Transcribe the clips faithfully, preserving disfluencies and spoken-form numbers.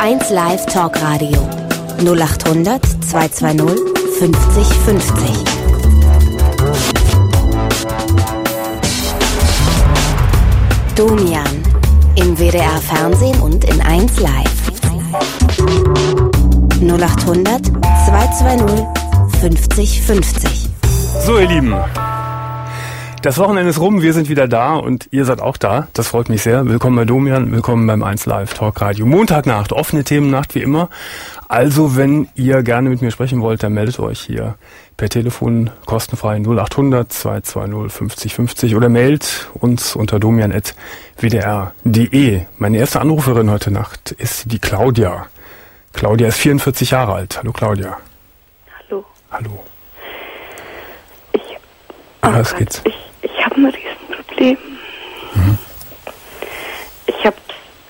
eins Live Talkradio null acht hundert zweihundertzweißig fünfzig fünfzig. Domian im W D R Fernsehen und in eins Live. null acht hundert zweihundertzweißig fünfzig fünfzig. So, ihr Lieben, das Wochenende ist rum, wir sind wieder da und ihr seid auch da. Das freut mich sehr. Willkommen bei Domian, willkommen beim eins Live Talkradio. Montagnacht, offene Themennacht wie immer. Also, wenn ihr gerne mit mir sprechen wollt, dann meldet euch hier per Telefon kostenfrei null acht hundert zweihundertzweißig fünfzig fünfzig oder mailt uns unter domian at w d r punkt d e. Meine erste Anruferin heute Nacht ist die Claudia. Claudia ist vierundvierzig Jahre alt. Hallo Claudia. Hallo. Hallo. Ich, oh ja, was Gott, geht's? Ich, ich habe ein Riesenproblem. Mhm. Ich habe,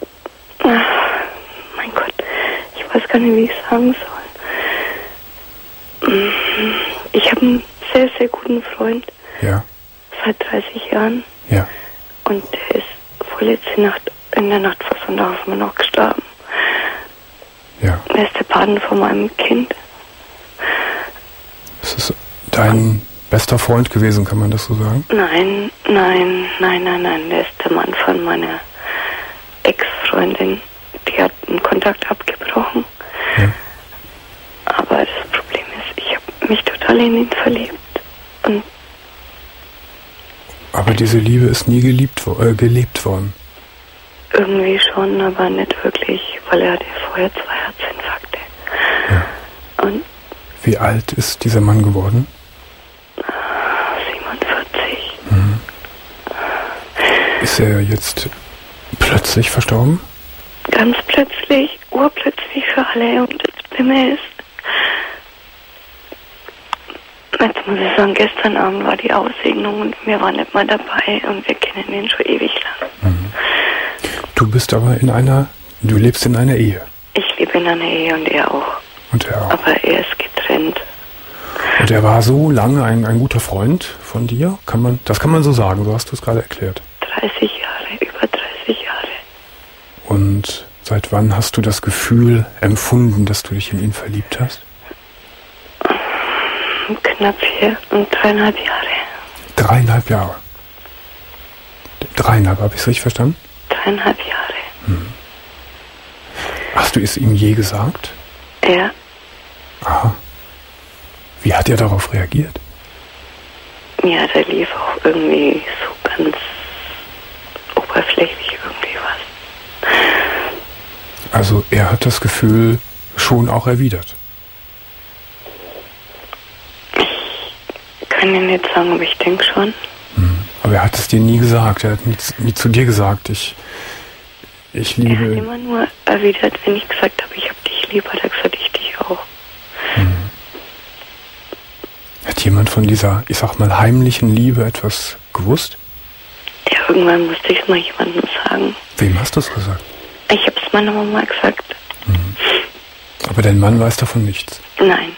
mein Gott, ich weiß gar nicht, wie ich sagen soll. Ich habe einen sehr, sehr guten Freund. Ja. Seit dreißig Jahren. Ja. Und der ist vorletzte Nacht, in der Nacht vor Sonntag auf mir noch gestorben. Ja. Er ist der Paten von meinem Kind. Ist es dein bester Freund gewesen, kann man das so sagen? Nein, nein, nein, nein, nein. Der ist der Mann von meiner Ex-Freundin. Die hat den Kontakt abgebrochen. Ja. Aber das Problem ist, ich habe mich total in ihn verliebt. Und Aber diese Liebe ist nie geliebt, wo- äh, gelebt worden. irgendwie schon, aber nicht wirklich, weil er hatte vorher zwei Herzinfarkte. Ja. Und Wie alt ist dieser Mann geworden? siebenundvierzig. Mhm. Ist er jetzt plötzlich verstorben? Ganz plötzlich, urplötzlich für alle. Und das Schlimme ist, jetzt muss ich sagen, gestern Abend war die Aussegnung und wir waren nicht mal dabei und wir kennen ihn schon ewig lang. Mhm. Du bist aber in einer, du lebst in einer Ehe. Ich lebe in einer Ehe und er auch. Und er auch. Aber er ist getrennt. Und er war so lange ein, ein guter Freund von dir? Kann man, das kann man so sagen, so hast du es gerade erklärt. dreißig Jahre, über dreißig Jahre. Und seit wann hast du das Gefühl empfunden, dass du dich in ihn verliebt hast? Knapp vier und dreieinhalb Jahre. Dreieinhalb Jahre. Dreieinhalb, habe ich es richtig verstanden? Dreieinhalb Jahre. Hm. Hast du es ihm je gesagt? Ja. Aha. Wie hat er darauf reagiert? Ja, der lief auch irgendwie so ganz oberflächlich irgendwie was. Also er hat das Gefühl schon auch erwidert. Ich kann Ihnen nicht sagen, aber ich denke schon. Hm. Aber er hat es dir nie gesagt. Er hat nie, nie zu dir gesagt, ich, ich Er liebe... hat immer nur erwidert, wenn ich gesagt habe, ich habe dich lieb, hat er gesagt, ich dich auch. Hm. Hat jemand von dieser, ich sag mal, heimlichen Liebe etwas gewusst? Ja, irgendwann musste ich es mal jemandem sagen. Wem hast du es gesagt? Ich habe es meiner Mama gesagt. Mhm. Aber dein Mann weiß davon nichts. Nein.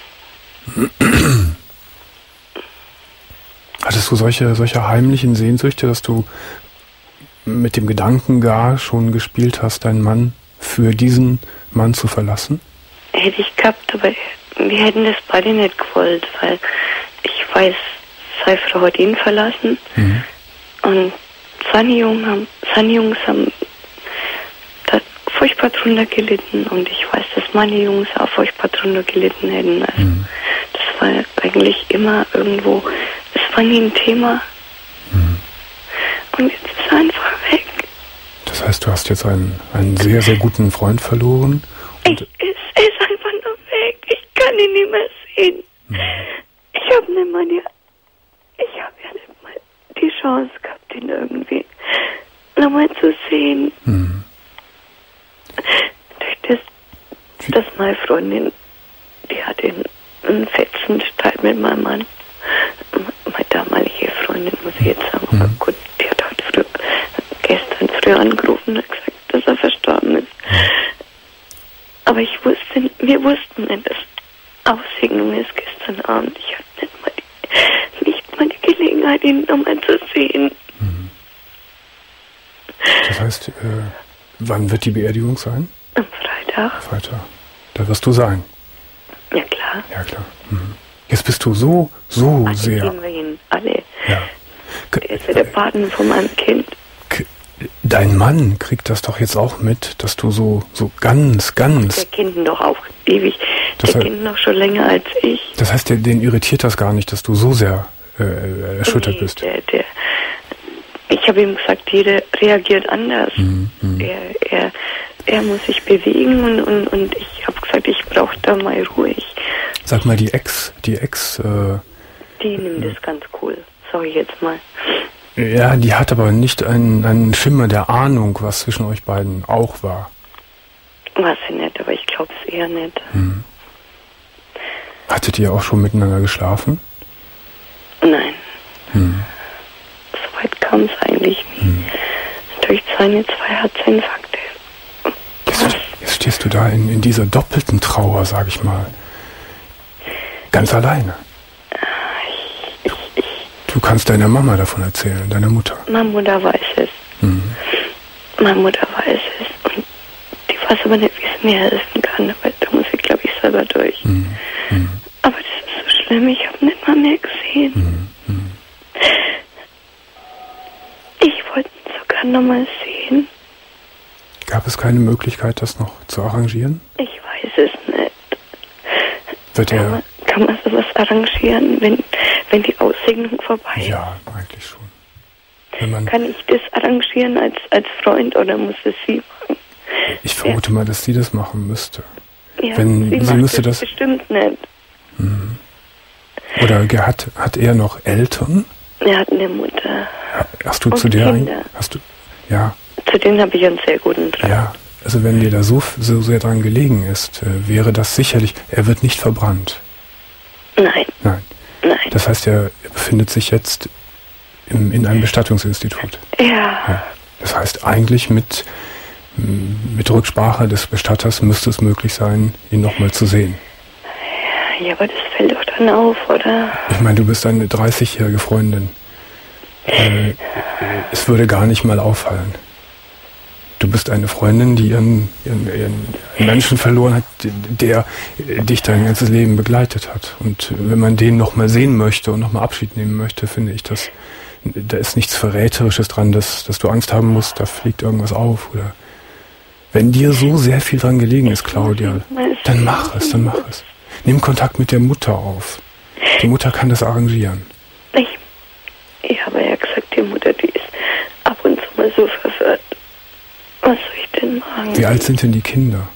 Hattest du solche, solche heimlichen Sehnsüchte, dass du mit dem Gedanken gar schon gespielt hast, deinen Mann für diesen Mann zu verlassen? Hätte ich gehabt, aber wir hätten das beide nicht gewollt, weil ich weiß, seine Frau hat ihn verlassen Mhm. und seine Jungs haben, seine Jungs haben da furchtbar drunter gelitten und ich weiß, dass meine Jungs auch furchtbar drunter gelitten hätten. Also Mhm. das war eigentlich immer irgendwo, das war nie ein Thema. Mhm. Und jetzt ist er einfach weg. Das heißt, du hast jetzt einen, einen sehr, sehr guten Freund verloren. Und Ich, es, er ist einfach nur weg. Ich kann ihn nicht mehr sehen. Mhm. Ich habe nicht mal die, ich habe ja nicht mal die Chance gehabt, ihn irgendwie nochmal zu sehen. Mhm. Durch das, dass meine Freundin, die hat einen, einen fetzen Streit mit meinem Mann. Meine damalige Freundin, muss ich jetzt sagen, Mhm. aber gut, die hat halt früh, gestern früh angerufen und gesagt, dass er verstorben ist. Aber ich wusste, wir wussten nicht, dass Aussegnung ist gestern Abend. Ich hatte nicht mal die, nicht mal die Gelegenheit, ihn nochmal zu sehen. Mhm. Das heißt, äh, wann wird die Beerdigung sein? Am Freitag. Freitag. Freitag. Da wirst du sein. Ja, klar. Ja, klar. Mhm. Jetzt bist du so, so alle sehr... Alle wir hin, alle. Ja. Der ist ja der Paten von meinem Kind. Dein Mann kriegt das doch jetzt auch mit, dass du so, so ganz, ganz... Der kennt ihn doch auch ewig. Das der heißt, kennt ihn doch schon länger als ich. Das heißt, der, den irritiert das gar nicht, dass du so sehr äh, erschüttert nee, bist. Der, der, ich habe ihm gesagt, jeder reagiert anders. Mhm, mh. Er, er, er muss sich bewegen und, und, und ich habe gesagt, ich brauche da mal ruhig. Sag mal, die Ex, die Ex... Äh, die nimmt das ganz cool, sag ich jetzt mal. Ja, die hat aber nicht einen, einen Schimmer der Ahnung, was zwischen euch beiden auch war. Weiß ich nicht, aber ich glaube es eher nicht. Hm. Hattet ihr auch schon miteinander geschlafen? Nein. Hm. So weit kam es eigentlich nie. Hm. Durch seine zwei Herzinfarkte. Jetzt, jetzt stehst du da in, in dieser doppelten Trauer, sag ich mal. Ganz alleine. Ich, ich, Du kannst deiner Mama davon erzählen, deiner Mutter. Meine Mutter weiß es. Mhm. Meine Mutter weiß es. Und die weiß aber nicht, wie es mir helfen kann. Aber da muss ich, glaube ich, selber durch. Mhm. Mhm. Aber das ist so schlimm. Ich habe nicht mal mehr gesehen. Mhm. Mhm. Ich wollte ihn sogar noch mal sehen. Gab es keine Möglichkeit, das noch zu arrangieren? Ich weiß es nicht. Wird Kann er... man, kann man sowas arrangieren, wenn, wenn die Aussegnung vorbei ist? Ja, eigentlich schon. Wenn man, Kann ich das arrangieren als, als Freund oder muss es sie machen? ich vermute mal, dass sie das machen müsste. Ja, Wenn sie sie macht müsste das das... bestimmt nicht. Mhm. Oder ge- hat, hat er noch Eltern? Er hat eine Mutter. Hast du Und zu der... Kinder. Hast du... Ja, Zu denen habe ich einen sehr guten Draht. ja. Also wenn dir da so, so sehr dran gelegen ist, äh, wäre das sicherlich... Er wird nicht verbrannt. Nein, Nein. nein. Das heißt, er befindet sich jetzt im, in einem Bestattungsinstitut. Ja. Ja. Das heißt, eigentlich mit, mit Rücksprache des Bestatters müsste es möglich sein, ihn nochmal zu sehen. Ja, aber das fällt doch dann auf, oder? Ich meine, du bist eine dreißigjährige Freundin. Äh, es würde gar nicht mal auffallen. Du bist eine Freundin, die ihren, ihren, ihren Menschen verloren hat, der dich dein ganzes Leben begleitet hat. Und wenn man den nochmal sehen möchte und nochmal Abschied nehmen möchte, finde ich, dass da ist nichts Verräterisches dran, dass, dass du Angst haben musst, da fliegt irgendwas auf. Oder wenn dir so sehr viel dran gelegen ist, Claudia, dann mach es, dann mach es. Nimm Kontakt mit der Mutter auf. Die Mutter kann das arrangieren. Ich, ich habe ja gesagt, die Mutter, die ist ab und zu mal so verwirrt. Was soll ich denn machen? Wie alt sind denn die Kinder?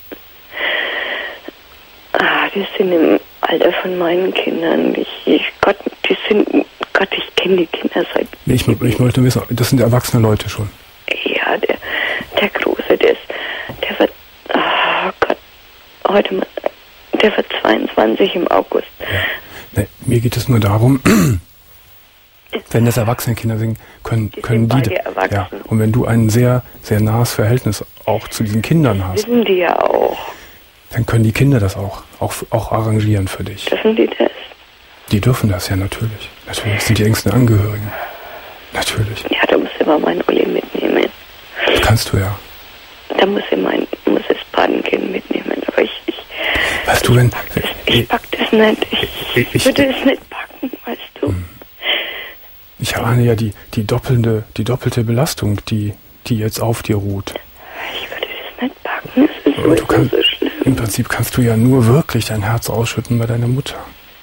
Ah, die sind im Alter von meinen Kindern. Ich, ich Gott, die sind, Gott, ich kenne die Kinder seit... Nee, ich, ich möchte wissen, das sind erwachsene Leute schon. Ja, der, der Große, der ist, der wird, oh Gott, heute mal, der wird zweiundzwanzig im August. Ja. Nee, mir geht es nur darum, wenn das erwachsene Kinder sind, können, Die können sind die... beide erwachsen. Ja, und wenn du ein sehr, sehr nahes Verhältnis auch zu diesen Kindern hast, Wissen die ja auch. dann können die Kinder das auch, auch, auch arrangieren für dich. Dürfen die das? Die dürfen das ja natürlich. Natürlich sind die engsten Angehörigen. Natürlich. Ja, da muss ich mal meinen Olli mitnehmen. Das kannst du ja. Da muss ich mein, muss das Patenkind mitnehmen. Aber ich, ich, Weißt du, wenn... das, ich pack das nicht. Ich, Ich- ich- würde es nicht packen, weißt du. Ich ahne ja die, die doppelte, die doppelte Belastung, die, die jetzt auf dir ruht. Ich würde das nicht packen. Es ist Und du so, kannst, so schlimm. im Prinzip kannst du ja nur wirklich dein Herz ausschütten bei deiner Mutter.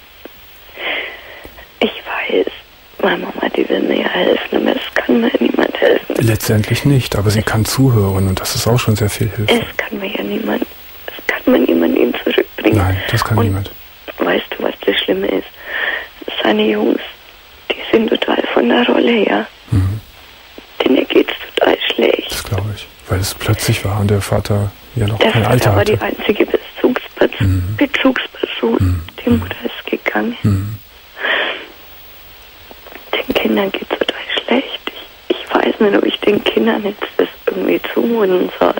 Ich weiß, meine Mama, die will mir ja helfen, aber es kann mir niemand helfen. Letztendlich nicht, aber sie kann zuhören und das ist auch schon sehr viel Hilfe. Es kann mir ja niemand, es kann mir niemand ihn zurückbringen. Nein, das kann und niemand. Weißt du, was das Schlimme ist? Seine Jungs, die sind total von der Rolle her. Mhm. Denen geht's total schlecht. Das glaube ich, weil es plötzlich war und der Vater ja noch Der kein Vater Alter war die hatte. einzige Bezugsperson. Mhm. Bezugsperson. Mhm. Die Mutter ist gegangen. Mhm. Den Kindern geht's total schlecht. Ich, ich weiß nicht, ob ich den Kindern jetzt das irgendwie zumuten soll.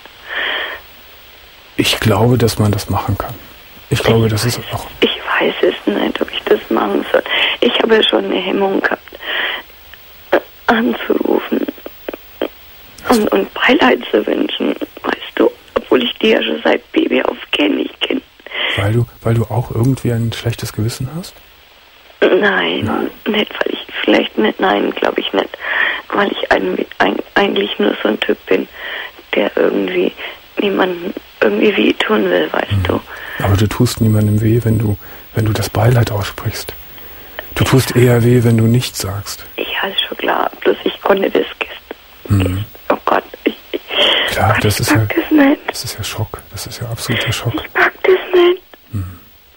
Ich glaube, dass man das machen kann. Ich glaube, das ist auch... Ich weiß es nicht, ob ich das machen soll. Ich habe ja schon eine Hemmung gehabt, äh, anzurufen und, und Beileid zu wünschen, weißt du, obwohl ich die ja schon seit Baby auf kenne. Ich kenne. Weil du, weil du auch irgendwie ein schlechtes Gewissen hast? Nein, nein, nicht, weil ich, vielleicht nicht, nein, glaube ich nicht. Weil ich ein, ein, eigentlich nur so ein Typ bin, der irgendwie niemandem irgendwie wehtun will, weißt mhm. du. Aber du tust niemandem weh, wenn du, wenn du das Beileid aussprichst. Du tust eher weh, wenn du nichts sagst. Ja, ist schon klar. Bloß ich konnte das gestern. Mhm. Oh Gott, ich, ich klar, Gott, das ich ist ja, das nicht. das ist ja Schock. Das ist ja absoluter Schock. Ich pack das nicht. Mhm.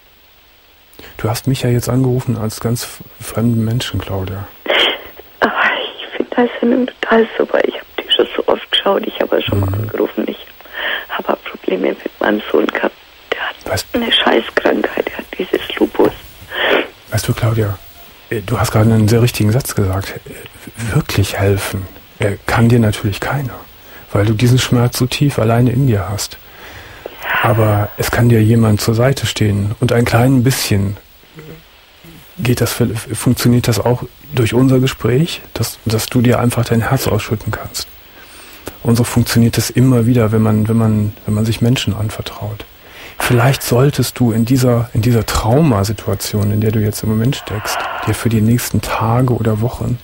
Du hast mich ja jetzt angerufen als ganz fremden Menschen, Claudia. Aber ich finde das Sendung total super. Ich habe die schon so oft geschaut. Ich habe schon mhm. mal angerufen. Ich habe Probleme mit meinem Sohn gehabt. Der hat weißt, eine Scheißkrankheit. Der hat dieses Lupus. Weißt du, Claudia, du hast gerade einen sehr richtigen Satz gesagt. Wirklich helfen kann dir natürlich keiner, weil du diesen Schmerz so tief alleine in dir hast. Aber es kann dir jemand zur Seite stehen und ein klein bisschen geht das, funktioniert das auch durch unser Gespräch, dass, dass du dir einfach dein Herz ausschütten kannst. Und so funktioniert es immer wieder, wenn man, wenn man, wenn man sich Menschen anvertraut. Vielleicht solltest du in dieser, in dieser Traumasituation, in der du jetzt im Moment steckst, dir für die nächsten Tage oder Wochen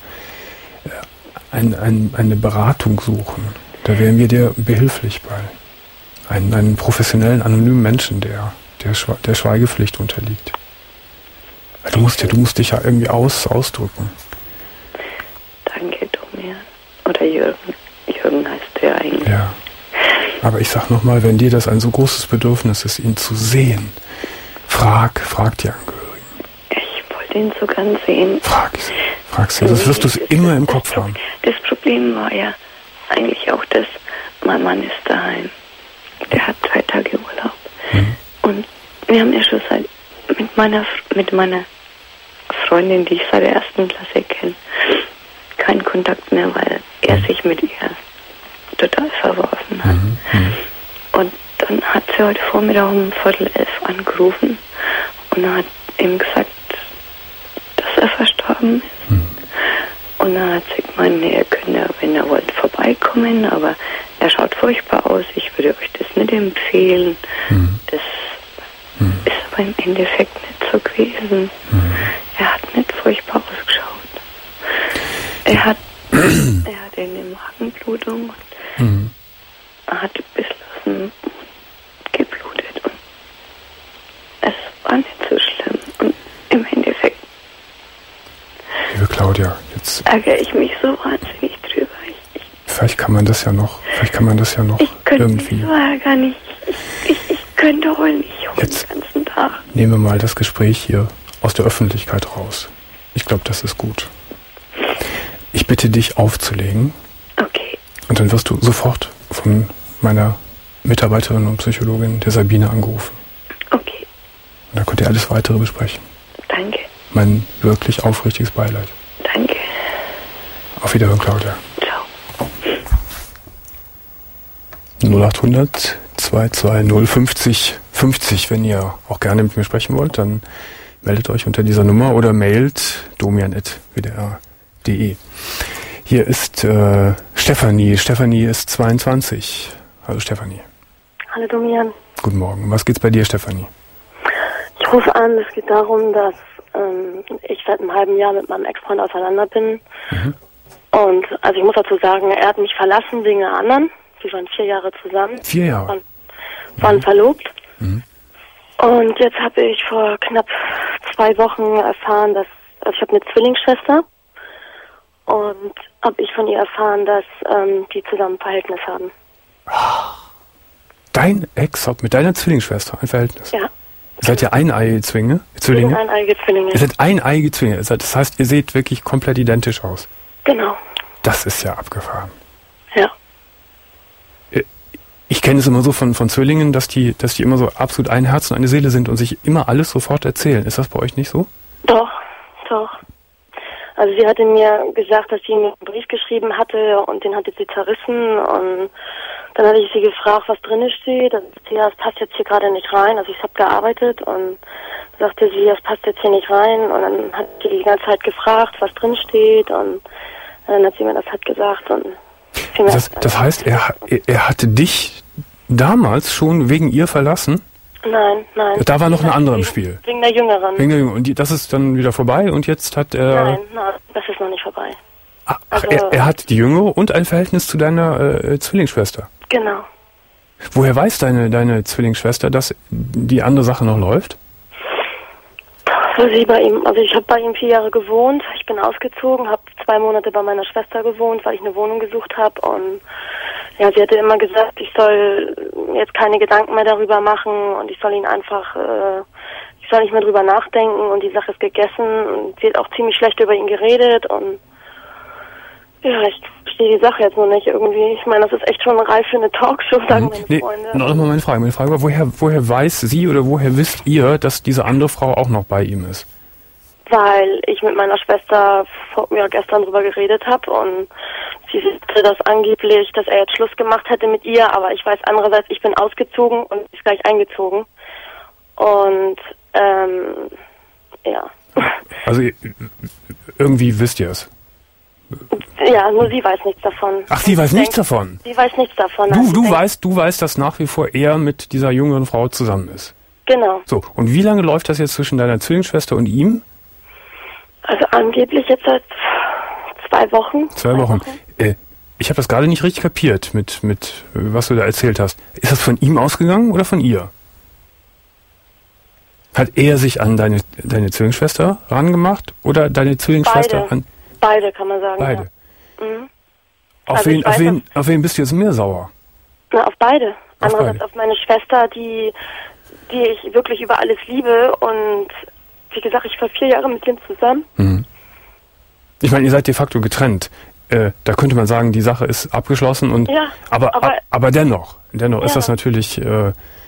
ein, ein, eine Beratung suchen. Da wären wir dir behilflich bei. Einen, einen professionellen, anonymen Menschen, der, der, der Schweigepflicht unterliegt. Du musst ja, du musst dich ja irgendwie aus, ausdrücken. Danke, Domian. Oder Jürgen. Jürgen heißt der eigentlich. Ja. Aber ich sag nochmal, wenn dir das ein so großes Bedürfnis ist, ihn zu sehen, frag, frag die Angehörigen. Ich wollte ihn so gern sehen. Frag sie, frag sie. Das wirst du es immer im Kopf haben. Das Problem war ja eigentlich auch, dass mein Mann ist daheim. Der hat zwei Tage Urlaub. Mhm. Und wir haben ja schon seit, mit meiner, mit meiner Freundin, die ich seit der ersten Klasse kenne, keinen Kontakt mehr, weil er sich mit ihr total verworfen hat. Mhm. Mhm. Und dann hat sie heute Vormittag um Viertel elf angerufen und hat ihm gesagt, dass er verstorben ist. Mhm. Und dann hat sie gemeint, nee, er könnte, wenn er wollt, vorbeikommen, aber er schaut furchtbar aus, ich würde euch das nicht empfehlen. Mhm. Das mhm. ist aber im Endeffekt nicht so gewesen. Mhm. Er hat nicht furchtbar ausgeschaut. Er hat, er hat eine Magenblutung und mhm. er hat ein bisschen aus dem Mund geblutet. Und es war nicht so schlimm. Und im Endeffekt Liebe Claudia, jetzt ärgere ich mich so wahnsinnig drüber. Ich, ich, vielleicht kann man das ja noch, vielleicht kann man das ja noch ich könnte irgendwie. Mich so ärgern. Ich, ich, ich, ich könnte heulen, ich heule jetzt den ganzen Tag. Nehmen wir mal das Gespräch hier aus der Öffentlichkeit raus. Ich glaube, das ist gut. Ich bitte dich aufzulegen. Okay. Und dann wirst du sofort von meiner Mitarbeiterin und Psychologin, der Sabine, angerufen. Okay. Und dann könnt ihr alles Weitere besprechen. Danke. Mein wirklich aufrichtiges Beileid. Danke. Auf Wiederhören, Claudia. Ciao. null achthundert zwei zwei null fünfzig fünfzig, wenn ihr auch gerne mit mir sprechen wollt, dann meldet euch unter dieser Nummer oder mailt domian at w d r punkt d e. Hier ist äh, Stefanie. Stefanie ist zweiundzwanzig. Hallo Stefanie. Hallo Domian. Guten Morgen. Was geht's bei dir, Stefanie? Ich rufe an, es geht darum, dass ähm, ich seit einem halben Jahr mit meinem Ex-Freund auseinander bin. Mhm. Und also ich muss dazu sagen, er hat mich verlassen wegen einer anderen. Wir waren vier Jahre zusammen. Vier Jahre? Waren, waren mhm. verlobt. Mhm. Und jetzt habe ich vor knapp zwei Wochen erfahren, dass, also ich habe eine Zwillingsschwester. Und habe ich von ihr erfahren, dass ähm, die zusammen ein Verhältnis haben. Dein Ex hat mit deiner Zwillingsschwester ein Verhältnis? Ja. Ihr seid ja eineige Zwillinge? Zwillinge? Wir sind eineige Zwillinge. Ihr seid eineige Zwillinge. Das heißt, ihr seht wirklich komplett identisch aus. Genau. Das ist ja abgefahren. Ja. Ich kenne es immer so von, von Zwillingen, dass die, dass die immer so absolut ein Herz und eine Seele sind und sich immer alles sofort erzählen. Ist das bei euch nicht so? Doch, doch. Also sie hatte mir gesagt, dass sie mir einen Brief geschrieben hatte und den hatte sie zerrissen und dann hatte ich sie gefragt, was drin steht. Dann sagte sie, ja, das passt jetzt hier gerade nicht rein. Also ich habe gearbeitet und dann sagte sie, das passt jetzt hier nicht rein und dann hat sie die ganze Zeit gefragt, was drin steht und dann hat sie mir das halt gesagt und das, das heißt, er, er hatte dich damals schon wegen ihr verlassen? Nein, nein. Da war noch eine andere im wegen, Spiel. Wegen der Jüngeren. Wegen der Jüngeren. Und die, das ist dann wieder vorbei und jetzt hat er... Nein, nein, das ist noch nicht vorbei. Ach, also, er, er hat die Jüngere und ein Verhältnis zu deiner äh, Zwillingsschwester. Genau. Woher weiß deine, deine Zwillingsschwester, dass die andere Sache noch läuft? Weil sie bei ihm, also ich habe bei ihm vier Jahre gewohnt, ich bin ausgezogen, habe zwei Monate bei meiner Schwester gewohnt, weil ich eine Wohnung gesucht habe und ja, sie hatte immer gesagt, ich soll jetzt keine Gedanken mehr darüber machen und ich soll ihn einfach, äh, ich soll nicht mehr drüber nachdenken und die Sache ist gegessen und sie hat auch ziemlich schlecht über ihn geredet und ja, ich verstehe die Sache jetzt noch nicht irgendwie. Ich meine, das ist echt schon reif für eine Talkshow, sagen meine nee, Freunde. Noch mal meine Frage. Meine Frage war, woher, woher weiß sie oder woher wisst ihr, dass diese andere Frau auch noch bei ihm ist? Weil ich mit meiner Schwester vor, ja, gestern drüber geredet habe und sie sagte, dass angeblich, dass er jetzt Schluss gemacht hätte mit ihr, aber ich weiß andererseits, ich bin ausgezogen und sie ist gleich eingezogen. Und, ähm, ja. Also irgendwie wisst ihr es? Ja, nur sie weiß nichts davon. Ach, sie weiß ich nichts denk, davon? Sie weiß nichts davon. Du, also du denk, weißt, du weißt, dass nach wie vor er mit dieser jüngeren Frau zusammen ist? Genau. So, und wie lange läuft das jetzt zwischen deiner Zwillingsschwester und ihm? Also angeblich jetzt seit zwei Wochen. Zwei, zwei Wochen. Wochen. Äh, ich habe das gerade nicht richtig kapiert, mit, mit was du da erzählt hast. Ist das von ihm ausgegangen oder von ihr? Hat er sich an deine, deine Zwillingsschwester rangemacht oder deine Zwillingsschwester Beide. an... Beide, kann man sagen. Beide. Ja. Mhm. Auf, also wen, auf, wen, auf wen bist du jetzt mehr sauer? Na, auf beide. Auf Andererseits beide. auf meine Schwester, die, die ich wirklich über alles liebe. Und wie gesagt, ich war vier Jahre mit ihm zusammen. Mhm. Ich meine, ihr seid de facto getrennt. Äh, da könnte man sagen, die Sache ist abgeschlossen. Und ja, aber, aber, aber dennoch, dennoch ja. ist das natürlich... Äh,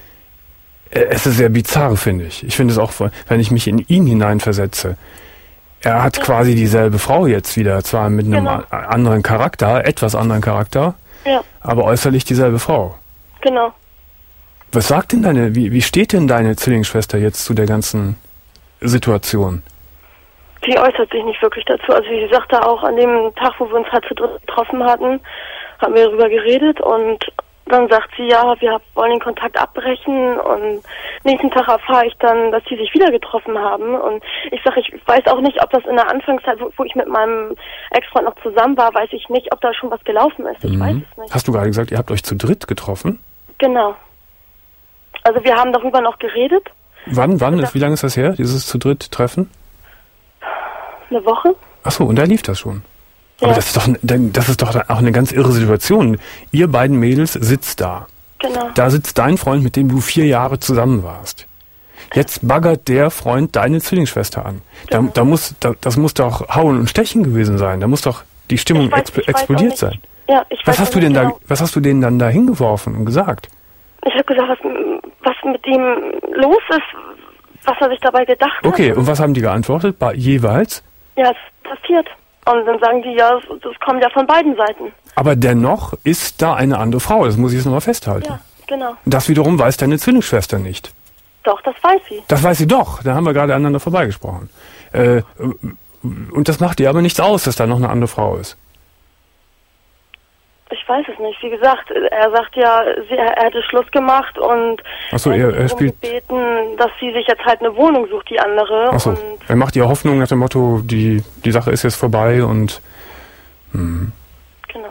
es ist sehr bizarr, finde ich. Ich finde es auch, wenn ich mich in ihn hineinversetze. Er hat ja. quasi dieselbe Frau jetzt wieder, zwar mit einem genau. anderen Charakter, etwas anderen Charakter, ja. aber äußerlich dieselbe Frau. Genau. Was sagt denn deine, wie, wie steht denn deine Zwillingsschwester jetzt zu der ganzen Situation? Sie äußert sich nicht wirklich dazu. Also sie sagte auch, an dem Tag, wo wir uns halt zu dritt getroffen hatten, haben wir darüber geredet und dann sagt sie, ja, wir wollen den Kontakt abbrechen und nächsten Tag erfahre ich dann, dass sie sich wieder getroffen haben und ich sage, ich weiß auch nicht, ob das in der Anfangszeit, wo, wo ich mit meinem Ex-Freund noch zusammen war, weiß ich nicht, ob da schon was gelaufen ist. Ich mhm. weiß es nicht. Hast du gerade gesagt, ihr habt euch zu dritt getroffen? Genau. Also wir haben darüber noch geredet. Wann, wann ist, wie lange ist das her, dieses zu dritt Treffen? Eine Woche. Ach so, und da lief das schon. Ja. Aber das ist doch, das ist doch auch eine ganz irre Situation. Ihr beiden Mädels sitzt da. Genau. Da sitzt dein Freund, mit dem du vier Jahre zusammen warst. Jetzt baggert der Freund deine Zwillingsschwester an. Da, genau. da muss, da, das muss doch Hauen und Stechen gewesen sein. Da muss doch die Stimmung weiß, exp explodiert sein. Ja, ich was weiß hast du denn genau. da, was hast du denen dann da hingeworfen und gesagt? Ich habe gesagt, was, was mit ihm los ist, was er sich dabei gedacht hat. Okay, und was haben die geantwortet? Ba jeweils? Ja, es ist passiert. Und dann sagen die, ja, das kommt ja von beiden Seiten. Aber dennoch ist da eine andere Frau, das muss ich jetzt nochmal festhalten. Ja, genau. Das wiederum weiß deine Zwillingsschwester nicht. Doch, das weiß sie. Das weiß sie doch, da haben wir gerade aneinander vorbeigesprochen. Äh, und das macht ihr aber nichts aus, dass da noch eine andere Frau ist. Ich weiß es nicht. Wie gesagt, er sagt ja, sie, er hätte Schluss gemacht und Ach so, er, er spielt gebeten, dass sie sich jetzt halt eine Wohnung sucht, die andere. Ach so, und er macht ihr Hoffnung nach dem Motto, die, die Sache ist jetzt vorbei und hm. Genau.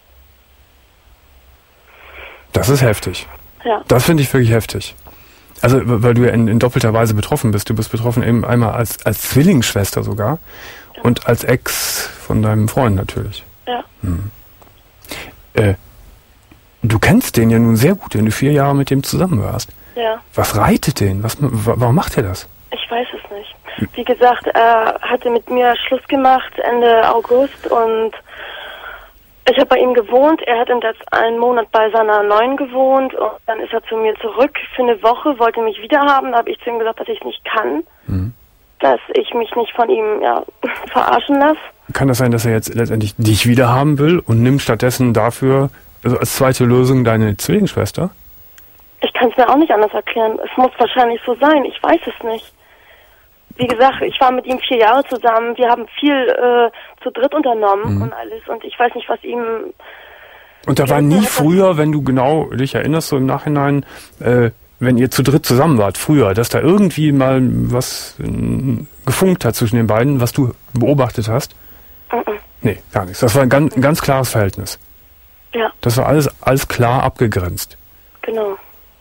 Das ist heftig. Ja. Das finde ich wirklich heftig. Also, weil du ja in, in doppelter Weise betroffen bist. Du bist betroffen eben einmal als, als Zwillingsschwester sogar ja. und als Ex von deinem Freund natürlich. Ja. Hm. Äh, du kennst den ja nun sehr gut, wenn du vier Jahre mit dem zusammen warst. Ja. Was reitet den? Was, warum macht er das? Ich weiß es nicht. Wie gesagt, er hatte mit mir Schluss gemacht Ende August und ich habe bei ihm gewohnt. Er hat jetzt einen Monat bei seiner Neuen gewohnt und dann ist er zu mir zurück für eine Woche, wollte mich wieder haben. Da habe ich zu ihm gesagt, dass ich es nicht kann, mhm. dass ich mich nicht von ihm ja, verarschen lasse. Kann das sein, dass er jetzt letztendlich dich wieder haben will und nimmt stattdessen dafür, also als zweite Lösung, deine Zwillingsschwester? Ich kann es mir auch nicht anders erklären. Es muss wahrscheinlich so sein. Ich weiß es nicht. Wie gesagt, ich war mit ihm vier Jahre zusammen. Wir haben viel äh, zu dritt unternommen mhm. und alles. Und ich weiß nicht, was ihm Und da war nie früher, wenn du genau dich erinnerst, so im Nachhinein, äh, wenn ihr zu dritt zusammen wart, früher, dass da irgendwie mal was äh, gefunkt hat zwischen den beiden, was du beobachtet hast? Mhm. Nee, gar nichts. Das war ein ganz, ein ganz klares Verhältnis. Ja. Das war alles, alles klar abgegrenzt. Genau.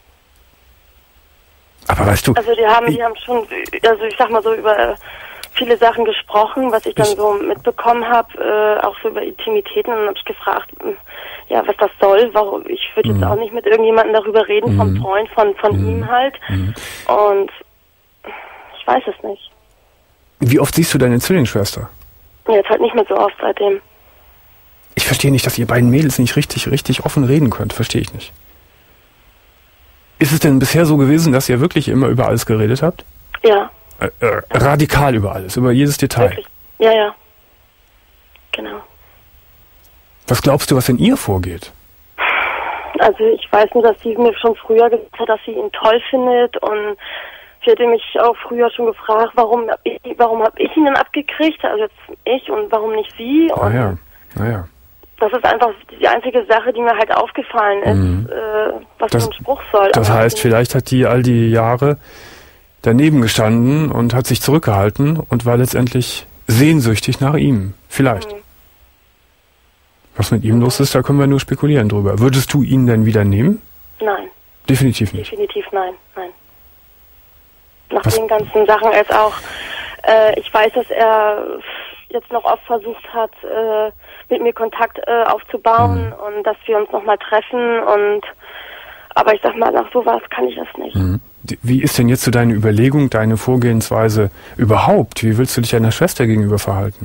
Aber weißt du... Also die haben, die haben schon, also ich sag mal so, über viele Sachen gesprochen, was ich dann ich, so mitbekommen habe, äh, auch so über Intimitäten. Und dann habe ich gefragt, ja, was das soll. Warum? Ich würde jetzt auch nicht mit irgendjemandem darüber reden, vom Freund, von, von mm. ihm halt. Mm. Und ich weiß es nicht. Wie oft siehst du deine Zwillingsschwester? Jetzt halt nicht mehr so oft seitdem. Ich verstehe nicht, dass ihr beiden Mädels nicht richtig, richtig offen reden könnt. Verstehe ich nicht. Ist es denn bisher so gewesen, dass ihr wirklich immer über alles geredet habt? Ja. Äh, äh, radikal über alles, über jedes Detail? Wirklich? Ja, ja. Genau. Was glaubst du, was in ihr vorgeht? Also ich weiß nur, dass sie mir schon früher gesagt hat, dass sie ihn toll findet, und sie hatte mich auch früher schon gefragt, warum hab ich, warum habe ich ihn denn abgekriegt, also jetzt ich, und warum nicht sie? Und ah ja, ah ja. Das ist einfach die einzige Sache, die mir halt aufgefallen ist, mhm. äh, was das, so ein Spruch soll. Das Aber heißt, vielleicht hat die all die Jahre daneben gestanden und hat sich zurückgehalten und war letztendlich sehnsüchtig nach ihm. Vielleicht. Mhm. Was mit ihm mhm. los ist, da können wir nur spekulieren drüber. Würdest du ihn denn wieder nehmen? Nein. Definitiv nicht? Definitiv nein, nein. Nach was? Den ganzen Sachen als auch, äh, ich weiß, dass er jetzt noch oft versucht hat, äh, mit mir Kontakt äh, aufzubauen mhm. und dass wir uns nochmal treffen, und aber ich sag mal, nach sowas kann ich das nicht. Mhm. Wie ist denn jetzt so deine Überlegung, deine Vorgehensweise überhaupt? Wie willst du dich deiner Schwester gegenüber verhalten?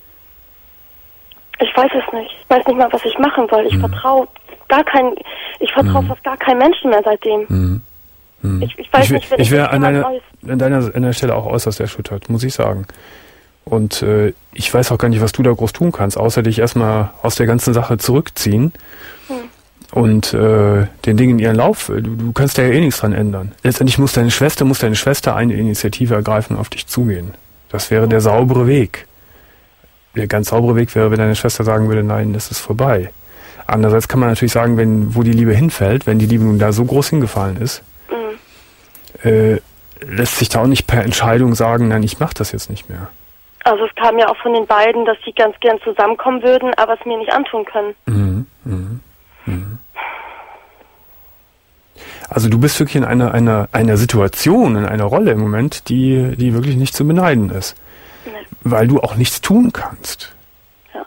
Ich weiß es nicht. Ich weiß nicht mal, was ich machen soll. Ich mhm. vertraue gar kein, ich vertraue mhm. fast gar keinen Menschen mehr seitdem. Mhm. Mhm. Ich, ich weiß ich, nicht, wenn ich ich wäre an deiner, an deiner an der Stelle auch äußerst erschüttert, muss ich sagen. Und äh, ich weiß auch gar nicht, was du da groß tun kannst, außer dich erstmal aus der ganzen Sache zurückziehen hm. und äh, den Dingen ihren Lauf. Du, du kannst da ja eh nichts dran ändern. Letztendlich muss deine Schwester, muss deine Schwester eine Initiative ergreifen und auf dich zugehen. Das wäre der saubere Weg. Der ganz saubere Weg wäre, wenn deine Schwester sagen würde, nein, das ist vorbei. Andererseits kann man natürlich sagen, wenn wo die Liebe hinfällt, wenn die Liebe nun da so groß hingefallen ist, hm. äh, lässt sich da auch nicht per Entscheidung sagen, nein, ich mache das jetzt nicht mehr. Also es kam ja auch von den beiden, dass sie ganz gern zusammenkommen würden, aber es mir nicht antun können. Mhm, mhm, mhm. Also du bist wirklich in einer, einer, einer Situation, in einer Rolle im Moment, die, die wirklich nicht zu beneiden ist. Nee. Weil du auch nichts tun kannst. Ja.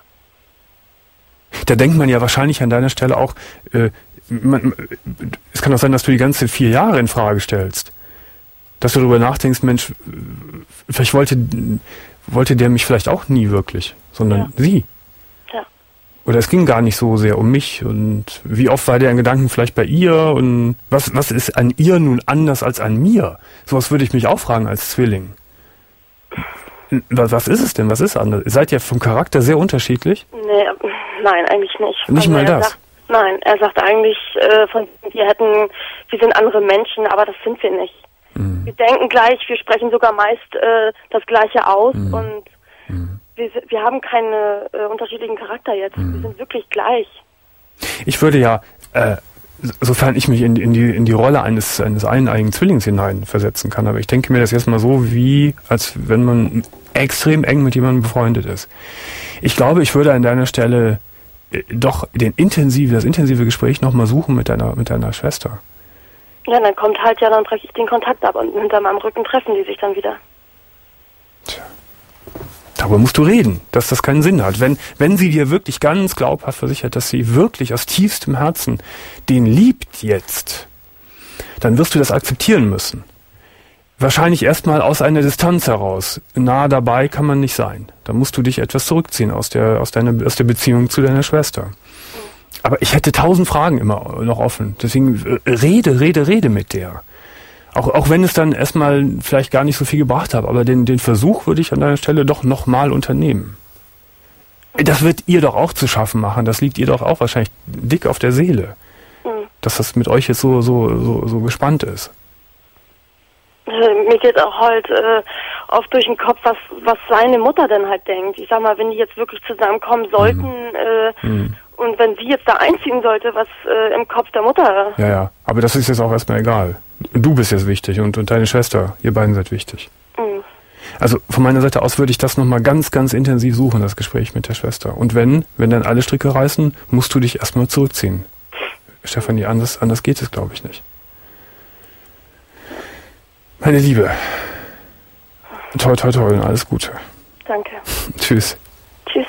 Da denkt man ja wahrscheinlich an deiner Stelle auch, äh, man, es kann auch sein, dass du die ganze vier Jahre in Frage stellst. Dass du darüber nachdenkst, Mensch, vielleicht wollte... wollte der mich vielleicht auch nie wirklich, sondern ja. sie. Ja. Oder es ging gar nicht so sehr um mich, und wie oft war der in Gedanken vielleicht bei ihr, und was, was ist an ihr nun anders als an mir? Sowas würde ich mich auch fragen als Zwilling. Was, was ist es denn? Was ist anders? Seid ihr vom Charakter sehr unterschiedlich? Nee, nein, eigentlich nicht. Nicht also mal das? Sagt, nein, er sagt eigentlich, äh, von wir hätten, wir sind andere Menschen, aber das sind wir nicht. Mhm. Wir denken gleich, wir sprechen sogar meist äh, das Gleiche aus, mhm. und mhm. Wir, wir haben keine äh, unterschiedlichen Charakter jetzt. Mhm. Wir sind wirklich gleich. Ich würde ja, äh, sofern ich mich in, in, die, in die Rolle eines, eines eineigen Zwillings hineinversetzen kann, aber ich denke mir das jetzt mal so, wie als wenn man extrem eng mit jemandem befreundet ist. Ich glaube, ich würde an deiner Stelle äh, doch den intensive, das intensive Gespräch nochmal suchen mit deiner, mit deiner Schwester. Ja, dann kommt halt ja, dann breche ich den Kontakt ab, und hinter meinem Rücken treffen die sich dann wieder. Tja. Darüber musst du reden, dass das keinen Sinn hat. Wenn, wenn sie dir wirklich ganz glaubhaft versichert, dass sie wirklich aus tiefstem Herzen den liebt jetzt, dann wirst du das akzeptieren müssen. Wahrscheinlich erstmal aus einer Distanz heraus. Nah dabei kann man nicht sein. Da musst du dich etwas zurückziehen aus der, aus deiner, aus der Beziehung zu deiner Schwester. Aber ich hätte tausend Fragen immer noch offen. Deswegen rede, rede, rede mit der. Auch, auch wenn es dann erstmal vielleicht gar nicht so viel gebracht hat. Aber den, den Versuch würde ich an deiner Stelle doch nochmal unternehmen. Das wird ihr doch auch zu schaffen machen. Das liegt ihr doch auch wahrscheinlich dick auf der Seele. Mhm. Dass das mit euch jetzt so, so, so, so gespannt ist. Mir geht auch halt äh, oft durch den Kopf, was, was seine Mutter denn halt denkt. Ich sag mal, wenn die jetzt wirklich zusammenkommen sollten, mhm. äh, mhm. Und wenn sie jetzt da einziehen sollte, was äh, im Kopf der Mutter... Ja, ja, aber das ist jetzt auch erstmal egal. Du bist jetzt wichtig und, und deine Schwester, ihr beiden seid wichtig. Mhm. Also von meiner Seite aus würde ich das nochmal ganz, ganz intensiv suchen, das Gespräch mit der Schwester. Und wenn, wenn dann alle Stricke reißen, musst du dich erstmal zurückziehen. Stefanie, anders, anders geht es, glaube ich, nicht. Meine Liebe, toi, toi, toi und alles Gute. Danke. Tschüss. Tschüss.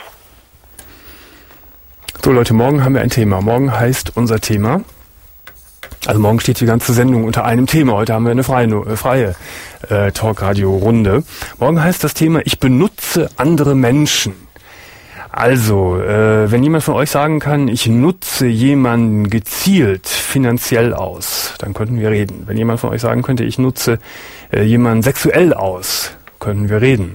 So Leute, morgen haben wir ein Thema. Morgen heißt unser Thema, also morgen steht die ganze Sendung unter einem Thema. Heute haben wir eine freie, äh, freie äh, Talkradio-Runde. Morgen heißt das Thema, ich benutze andere Menschen. Also, äh, wenn jemand von euch sagen kann, ich nutze jemanden gezielt finanziell aus, dann könnten wir reden. Wenn jemand von euch sagen könnte, ich nutze äh, jemanden sexuell aus, könnten wir reden.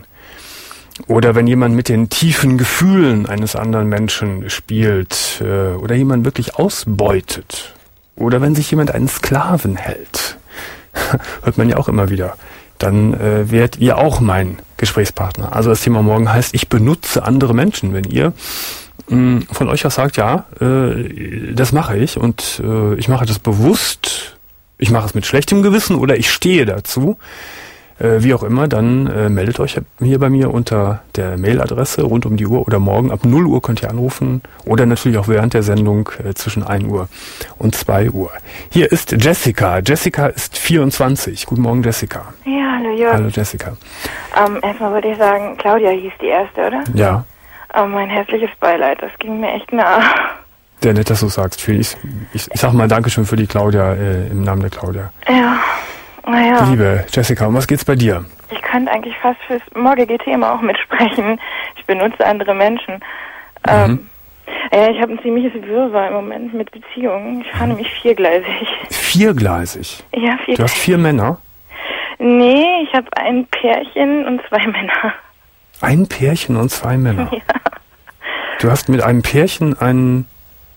Oder wenn jemand mit den tiefen Gefühlen eines anderen Menschen spielt äh, oder jemand wirklich ausbeutet. Oder wenn sich jemand einen Sklaven hält, hört man ja auch immer wieder, dann äh, werdet ihr auch mein Gesprächspartner. Also das Thema morgen heißt, ich benutze andere Menschen. Wenn ihr mh, von euch aus sagt, ja, äh, das mache ich und äh, ich mache das bewusst, ich mache es mit schlechtem Gewissen oder ich stehe dazu, Äh, wie auch immer, dann äh, meldet euch hier bei mir unter der Mailadresse rund um die Uhr oder morgen ab null Uhr könnt ihr anrufen oder natürlich auch während der Sendung äh, zwischen ein Uhr und zwei Uhr. Hier ist Jessica. Jessica ist vierundzwanzig. Guten Morgen, Jessica. Ja, hallo Jörg. Hallo, Jessica. Ähm, erstmal wollte ich sagen, Claudia hieß die erste, oder? Ja. Ähm, mein herzliches Beileid, das ging mir echt nah. Sehr nett, dass du sagst. Ich, ich, ich sag mal Dankeschön für die Claudia äh, im Namen der Claudia. Ja. Naja. Liebe Jessica, um was geht's bei dir? Ich könnte eigentlich fast fürs morgige Thema auch mitsprechen. Ich benutze andere Menschen. Mhm. Ähm, ja, ich habe ein ziemliches Wirrwarr im Moment mit Beziehungen. Ich fahre nämlich viergleisig. Viergleisig? Ja, viergleisig. Du hast vier Männer? Nee, ich habe ein Pärchen und zwei Männer. Ein Pärchen und zwei Männer? Ja. Du hast mit einem Pärchen einen,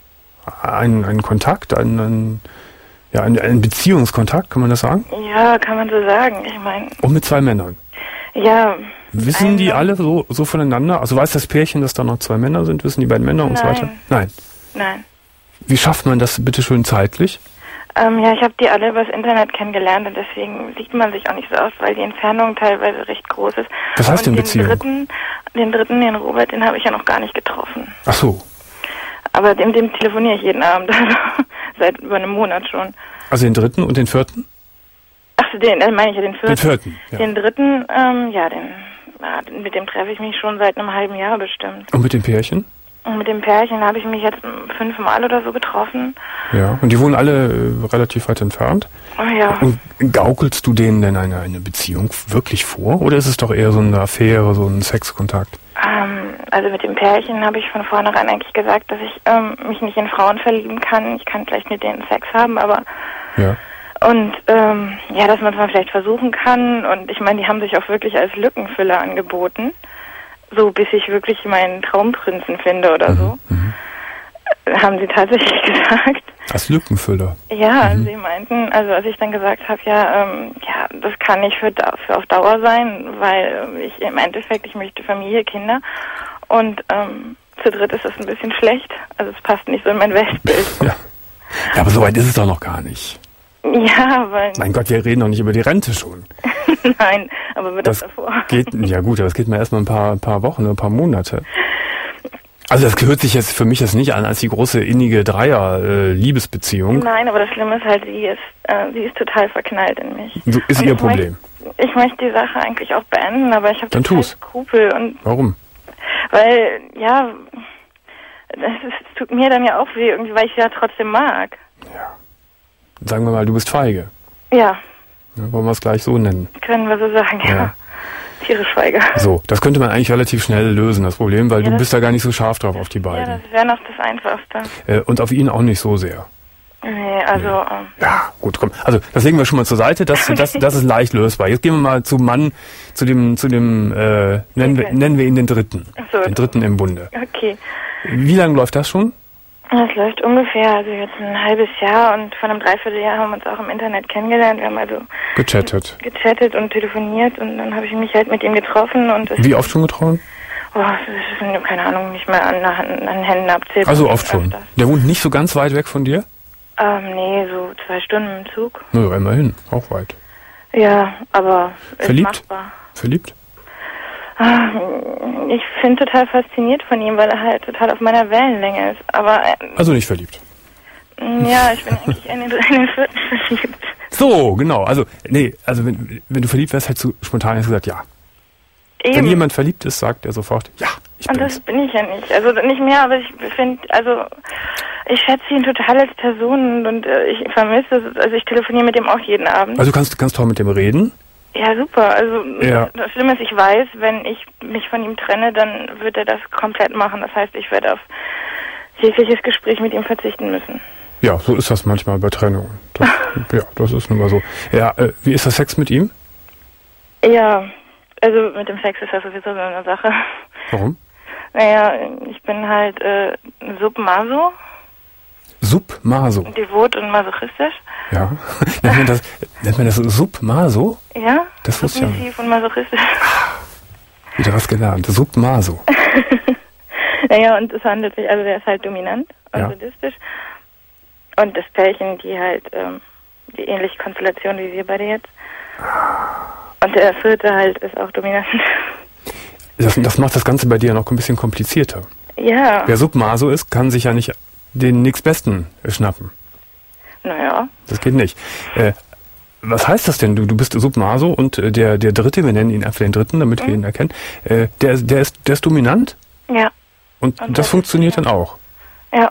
einen, einen Kontakt, einen... einen Ja, ein, ein Beziehungskontakt, kann man das sagen? Ja, kann man so sagen. Ich meine. Und mit zwei Männern? Ja. Wissen die alle so, so voneinander? Also weiß das Pärchen, dass da noch zwei Männer sind? Wissen die beiden Männer und so weiter? Nein. Nein. Wie schafft man das bitte schön zeitlich? Ähm, ja, ich habe die alle übers Internet kennengelernt und deswegen sieht man sich auch nicht so oft, weil die Entfernung teilweise recht groß ist. Was heißt denn den Beziehung? Dritten, den dritten, den Robert, den habe ich ja noch gar nicht getroffen. Ach so. Aber dem, dem telefoniere ich jeden Abend, also seit über einem Monat schon. Also den dritten und den vierten? Ach so, den, dann meine ich ja den vierten. Den vierten, ja. Den dritten, ähm, ja, den, ja, mit dem treffe ich mich schon seit einem halben Jahr bestimmt. Und mit dem Pärchen? Und mit dem Pärchen habe ich mich jetzt fünfmal oder so getroffen. Ja, und die wohnen alle äh, relativ weit entfernt. Oh ja. Und gaukelst du denen denn eine, eine Beziehung wirklich vor? Oder ist es doch eher so eine Affäre, so ein Sexkontakt? Ähm, also mit dem Pärchen habe ich von vornherein eigentlich gesagt, dass ich ähm, mich nicht in Frauen verlieben kann. Ich kann vielleicht mit denen Sex haben, aber... Ja. Und ähm, ja, dass man es mal vielleicht versuchen kann. Und ich meine, die haben sich auch wirklich als Lückenfüller angeboten. So, bis ich wirklich meinen Traumprinzen finde oder mhm, so. Mhm. Haben sie tatsächlich gesagt. Als Lückenfüller? Ja, mhm. sie meinten, also als ich dann gesagt habe, ja, ähm, ja, das kann nicht für, für auf Dauer sein, weil ich im Endeffekt, ich möchte Familie, Kinder und ähm, zu dritt ist das ein bisschen schlecht. Also es passt nicht so in mein Weltbild. Ja, ja, aber so weit ist es doch noch gar nicht. Ja, weil... Mein Gott, wir reden doch nicht über die Rente schon. Nein, aber wird das, das davor. Geht, ja gut, aber das geht mir erstmal ein paar, paar Wochen, ein paar Monate. Also das hört sich jetzt für mich jetzt nicht an als die große innige Dreier-Liebesbeziehung. Äh, Nein, aber das Schlimme ist halt, sie ist, äh, sie ist total verknallt in mich. So ist und ihr ich Problem. Möcht, ich möchte die Sache eigentlich auch beenden, aber ich habe total Skrupel. Und warum? Weil, ja, das, ist, das tut mir dann ja auch weh, irgendwie, weil ich sie ja trotzdem mag. Ja. Sagen wir mal, du bist feige. Ja. Ja, wollen wir es gleich so nennen? Können wir so sagen, ja. ja. Tierisch feige. So, das könnte man eigentlich relativ schnell lösen, das Problem, weil ja, du bist da gar nicht so scharf drauf auf die beiden. Ja, das wäre noch das Einfachste. Äh, und auf ihn auch nicht so sehr. Nee, also... Nee. Ähm, ja, gut, komm. Also, das legen wir schon mal zur Seite, das, das, das ist leicht lösbar. Jetzt gehen wir mal zum Mann, zu dem, zu dem, äh, nennen, okay. wir, nennen wir ihn den Dritten. Ach so, den Dritten im Bunde. Okay. Wie lange läuft das schon? Das läuft ungefähr, also jetzt ein halbes Jahr und vor einem Dreivierteljahr haben wir uns auch im Internet kennengelernt. Wir haben also gechattet. Gechattet und telefoniert und dann habe ich mich halt mit ihm getroffen. Und Wie oft schon getroffen? Boah, das ist, keine Ahnung, nicht mehr an, an, an Händen abzählt. Also oft schon. Der wohnt nicht so ganz weit weg von dir? Ähm, nee, so zwei Stunden im Zug. Naja, immerhin, auch weit. Ja, aber ist Verliebt? machbar. Verliebt? Ich bin total fasziniert von ihm, weil er halt total auf meiner Wellenlänge ist. Aber äh, Also nicht verliebt? Ja, ich bin eigentlich in den, in den vierten verliebt. So, genau. Also, nee, also wenn, wenn du verliebt wärst, hättest du spontan jetzt gesagt, ja. Eben. Wenn jemand verliebt ist, sagt er sofort, ja, ich Und bin's. das bin ich ja nicht. Also nicht mehr, aber ich finde, also ich schätze ihn total als Person und äh, ich vermisse es. Also ich telefoniere mit ihm auch jeden Abend. Also du kannst, kannst toll mit dem reden? Ja, super. Also Ja. das Schlimme ist, ich weiß, wenn ich mich von ihm trenne, dann wird er das komplett machen. Das heißt, ich werde auf jegliches Gespräch mit ihm verzichten müssen. Ja, so ist das manchmal bei Trennungen. Das, ja, das ist nun mal so. Ja, äh, wie ist der Sex mit ihm? Ja, also mit dem Sex ist das sowieso so eine Sache. Warum? Naja, ich bin halt äh, Submaso, Submaso. devot und masochistisch. Ja. nennt, man das, nennt man das Submaso? Ja, Das wusste ich ja submissiv und masochistisch. Wieder was gelernt. Submaso. Naja, und es handelt sich, also der ist halt dominant und Ja. sadistisch. Und das Pärchen, die halt, ähm, die ähnliche Konstellation wie wir beide jetzt. Und der vierte halt ist auch dominant. Das, das macht das Ganze bei dir noch ein bisschen komplizierter. Ja, Wer Submaso ist, kann sich ja nicht den nächstbesten schnappen. naja. Das geht nicht. Äh, was heißt das denn? Du, du bist Submaso und äh, der, der Dritte, wir nennen ihn einfach den Dritten, damit wir ihn erkennen, äh, der, der, ist, der ist dominant Ja, und, Und das der funktioniert ist dann auch. ja,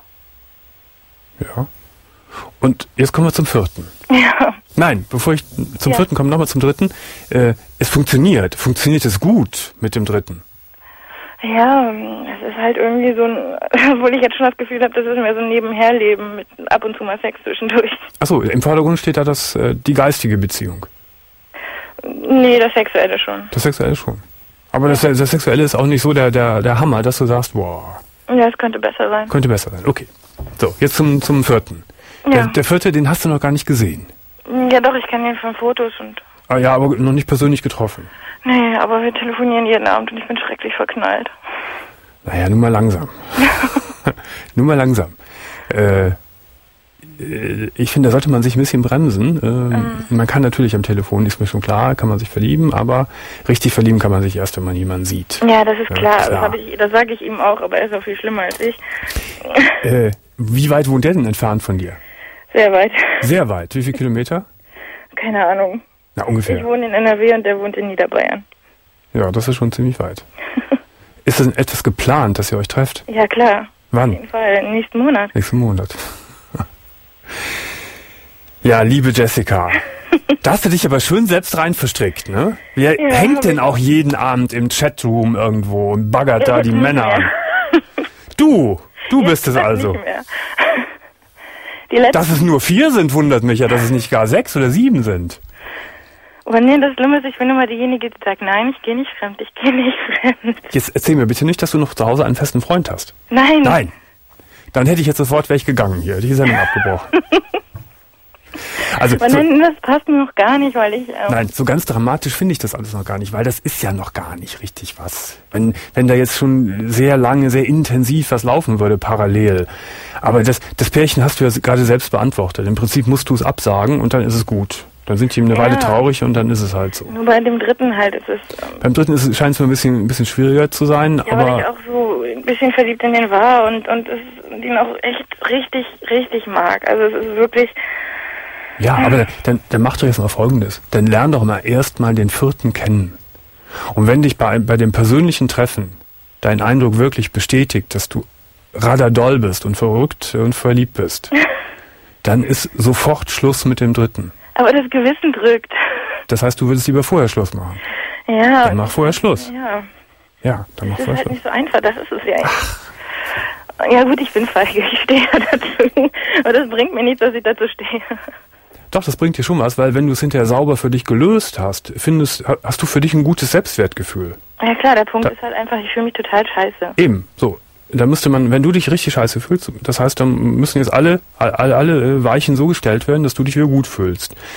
Ja. Und jetzt kommen wir zum Vierten. ja. Nein, bevor ich zum Ja. Vierten komme, nochmal zum Dritten. Äh, es funktioniert. Funktioniert es gut mit dem Dritten? Ja, es ist halt irgendwie so ein, obwohl ich jetzt schon das Gefühl habe, das ist mehr so ein Nebenherleben mit ab und zu mal Sex zwischendurch. Achso, im Vordergrund steht da das, äh, die geistige Beziehung. Nee, das Sexuelle schon. Das Sexuelle schon. Aber das, das Sexuelle ist auch nicht so der, der, der Hammer, dass du sagst, boah, Ja, es könnte besser sein. könnte besser sein. Okay. So, jetzt zum, zum Vierten. Der, Ja. der Vierte, den hast du noch gar nicht gesehen. Ja doch, ich kenne ihn von Fotos und... Ah, ja, aber noch nicht persönlich getroffen. Nee, aber wir telefonieren jeden Abend und ich bin schrecklich verknallt. Naja, nun mal langsam. nun mal langsam. Äh, äh, ich finde, da sollte man sich ein bisschen bremsen. Ähm, Mhm. Man kann natürlich am Telefon, ist mir schon klar, kann man sich verlieben, aber richtig verlieben kann man sich erst, wenn man jemanden sieht. Ja, das ist Ja, klar. klar. Das, hab ich, das sage ich ihm auch, aber er ist auch viel schlimmer als ich. Äh, wie weit wohnt der denn entfernt von dir? Sehr weit. Sehr weit. Wie viele Kilometer? Keine Ahnung. Na, Ich ungefähr. wohne in N R W und der wohnt in Niederbayern. Ja, das ist schon ziemlich weit. Ist das etwas geplant, dass ihr euch trefft? Ja, klar. Auf Wann? jeden Fall, nächsten Monat. Nächsten Monat. Ja, liebe Jessica, da hast du dich aber schön selbst rein verstrickt, ne? Wer Ja, hängt hab denn ich. auch jeden Abend im Chatroom irgendwo und baggert da Jetzt die nicht Männer mehr. an? Du, du Jetzt bist es halt also. Nicht mehr. Die letzten, Dass es nur vier sind, wundert mich ja, dass es nicht gar sechs oder sieben sind. aber nee, das Schlimme ist, ich bin immer diejenige, die sagt, nein, ich gehe nicht fremd, ich gehe nicht fremd. Jetzt erzähl mir bitte nicht, dass du noch zu Hause einen festen Freund hast. Nein. Nein. Dann hätte ich jetzt sofort wäre ich gegangen hier, hätte ich die Sendung abgebrochen. Also, Aber so, nein, das passt mir noch gar nicht, weil ich... Ähm, nein, so ganz dramatisch finde ich das alles noch gar nicht, weil das ist ja noch gar nicht richtig was. Wenn, wenn da jetzt schon sehr lange, sehr intensiv was laufen würde, parallel. Aber das, das Pärchen hast du ja gerade selbst beantwortet. Im Prinzip musst du es absagen und dann ist es gut. Dann sind die eine Ja. Weile traurig und dann ist es halt so. Nur bei dem dritten halt ist es... Ähm, Beim dritten ist es, scheint es mir ein bisschen, ein bisschen schwieriger zu sein, ja, weil ich aber auch so ein bisschen verliebt in den war und, und es, den auch echt richtig, richtig mag. Also es ist wirklich... ja, aber dann, dann mach doch jetzt mal Folgendes. Dann lern doch mal erst mal den Vierten kennen. Und wenn dich bei, bei dem persönlichen Treffen dein Eindruck wirklich bestätigt, dass du radadoll bist und verrückt und verliebt bist, dann ist sofort Schluss mit dem Dritten. Aber das Gewissen drückt. Das heißt, du würdest lieber vorher Schluss machen. Ja. Dann mach vorher Schluss. Ja. Ja, dann mach Das ist vorher halt Schluss. nicht so einfach, das ist es ja. Ja gut, ich bin feige, ich stehe ja dazu. Aber das bringt mir nichts, dass ich dazu stehe. Doch, das bringt dir schon was, weil wenn du es hinterher sauber für dich gelöst hast, findest, hast du für dich ein gutes Selbstwertgefühl. Ja klar, der Punkt Da- ist halt einfach, ich fühle mich total scheiße. Eben, so. Da müsste man, wenn du dich richtig scheiße fühlst, das heißt, dann müssen jetzt alle, alle, alle äh, Weichen so gestellt werden, dass du dich wieder gut fühlst.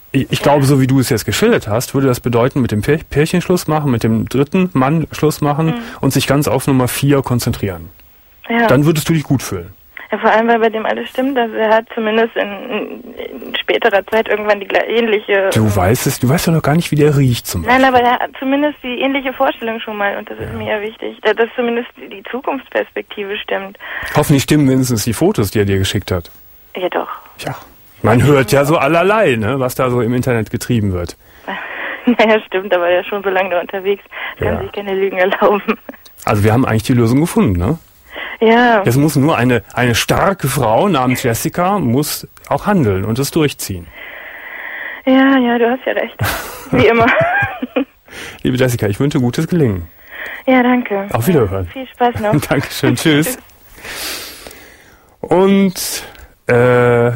ich, ich glaube, so wie du es jetzt geschildert hast, würde das bedeuten, mit dem Pär- Pärchen Schluss machen, mit dem dritten Mann Schluss machen mhm. und sich ganz auf Nummer vier konzentrieren. Ja. Dann würdest du dich gut fühlen. Ja, vor allem, weil bei dem alles stimmt, dass er hat zumindest in, in späterer Zeit irgendwann die gle- ähnliche... Du weißt es, du weißt ja noch gar nicht, wie der riecht zum Beispiel. Nein, aber er hat zumindest die ähnliche Vorstellung schon mal und das ja. ist mir ja wichtig, dass zumindest die Zukunftsperspektive stimmt. Hoffentlich stimmen mindestens die Fotos, die er dir geschickt hat. Ja, doch. Ja, man hört ja so allerlei, ne, was da so im Internet getrieben wird. Naja, stimmt, aber er ist schon so lange da unterwegs, kann ja. sich keine Lügen erlauben. Also wir haben eigentlich die Lösung gefunden, ne? Ja. Es muss nur eine, eine starke Frau namens Jessica muss auch handeln und es durchziehen. Ja, ja, du hast ja recht. Wie immer. Liebe Jessica, ich wünsche gutes Gelingen. Ja, danke. Auf Wiederhören. Ja, viel Spaß noch. Dankeschön, tschüss. Und äh,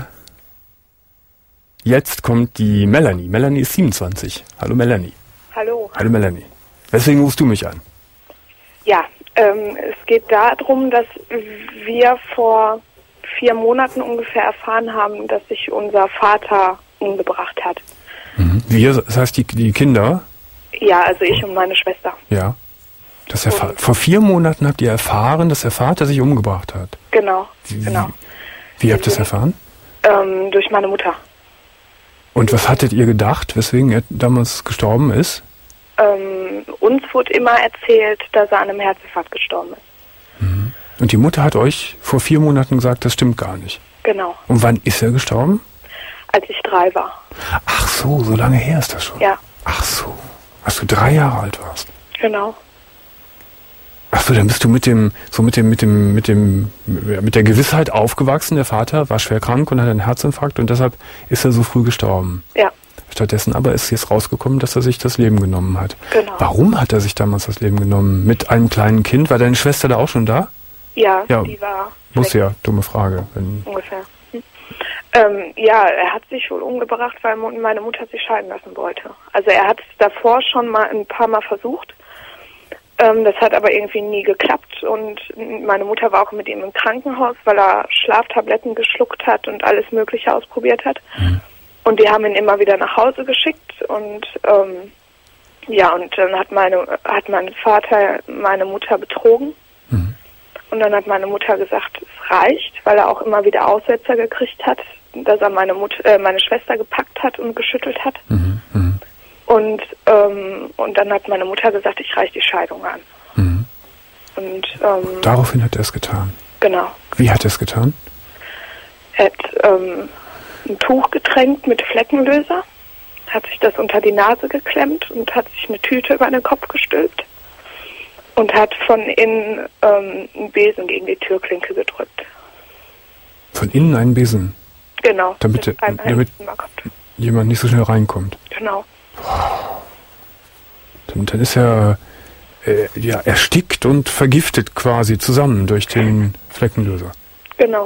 jetzt kommt die Melanie. Melanie ist siebenundzwanzig. Hallo Melanie. Hallo. Hallo Melanie. Weswegen rufst du mich an? Ja, ähm, es geht darum, dass wir vor vier Monaten ungefähr erfahren haben, dass sich unser Vater umgebracht hat. Mhm. Wir, das heißt die, die Kinder? Ja, also ich und meine Schwester. Ja. Das erfahr- vor vier Monaten habt ihr erfahren, dass der Vater sich umgebracht hat? Genau, wie, genau. Wie, wie habt ihr das erfahren? Ähm, durch meine Mutter. Und was hattet ihr gedacht, weswegen er damals gestorben ist? Ähm, uns wurde immer erzählt, dass er an einem Herzinfarkt gestorben ist. Mhm. Und die Mutter hat euch vor vier Monaten gesagt, das stimmt gar nicht? Genau. Und wann ist er gestorben? Als ich drei war. Ach so, so lange her ist das schon? Ja. Ach so, als du drei Jahre alt warst? Genau. Ach so, dann bist du mit dem, so mit dem, mit dem, mit dem, mit der Gewissheit aufgewachsen, der Vater war schwer krank und hat einen Herzinfarkt und deshalb ist er so früh gestorben. Ja. Stattdessen aber ist jetzt rausgekommen, dass er sich das Leben genommen hat. Genau. Warum hat er sich damals das Leben genommen? Mit einem kleinen Kind? War deine Schwester da auch schon da? Ja, ja die war... Muss ja, dumme Frage. Wenn ungefähr. Hm. Ähm, ja, er hat sich wohl umgebracht, weil meine Mutter sich scheiden lassen wollte. Also er hat es davor schon mal ein paar Mal versucht. Ähm, das hat aber irgendwie nie geklappt und meine Mutter war auch mit ihm im Krankenhaus, weil er Schlaftabletten geschluckt hat und alles Mögliche ausprobiert hat. Mhm. Und die haben ihn immer wieder nach Hause geschickt und ähm, ja, und dann hat meine hat mein Vater meine Mutter betrogen. Mhm. Und dann hat meine Mutter gesagt, es reicht, weil er auch immer wieder Aussetzer gekriegt hat, dass er meine Mutter, äh, meine Schwester gepackt hat und geschüttelt hat. Mhm. Mhm. Und ähm, und dann hat meine Mutter gesagt, ich reiche die Scheidung an. Mhm. Und ähm, daraufhin hat er es getan. Genau. Wie hat er es getan? Er hat ähm, ein Tuch getränkt mit Fleckenlöser, hat sich das unter die Nase geklemmt und hat sich eine Tüte über den Kopf gestülpt und hat von innen ähm, einen Besen gegen die Türklinke gedrückt. Von innen einen Besen? Genau. Damit, der, damit jemand nicht so schnell reinkommt? Genau. Wow. Dann, dann ist er äh, ja, erstickt und vergiftet quasi zusammen durch den Fleckenlöser. Genau.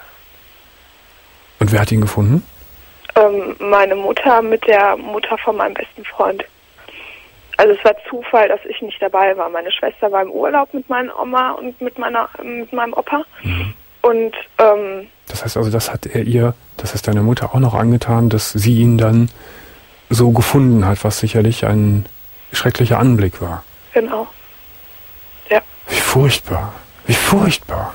Und wer hat ihn gefunden? Ähm, meine Mutter mit der Mutter von meinem besten Freund. Also es war Zufall, dass ich nicht dabei war. Meine Schwester war im Urlaub mit meiner Oma und mit meiner mit meinem Opa. Mhm. Und ähm, das heißt also, das hat er ihr, das ist deine Mutter auch noch angetan, dass sie ihn dann so gefunden hat, was sicherlich ein schrecklicher Anblick war. Genau. Ja. Wie furchtbar. Wie furchtbar.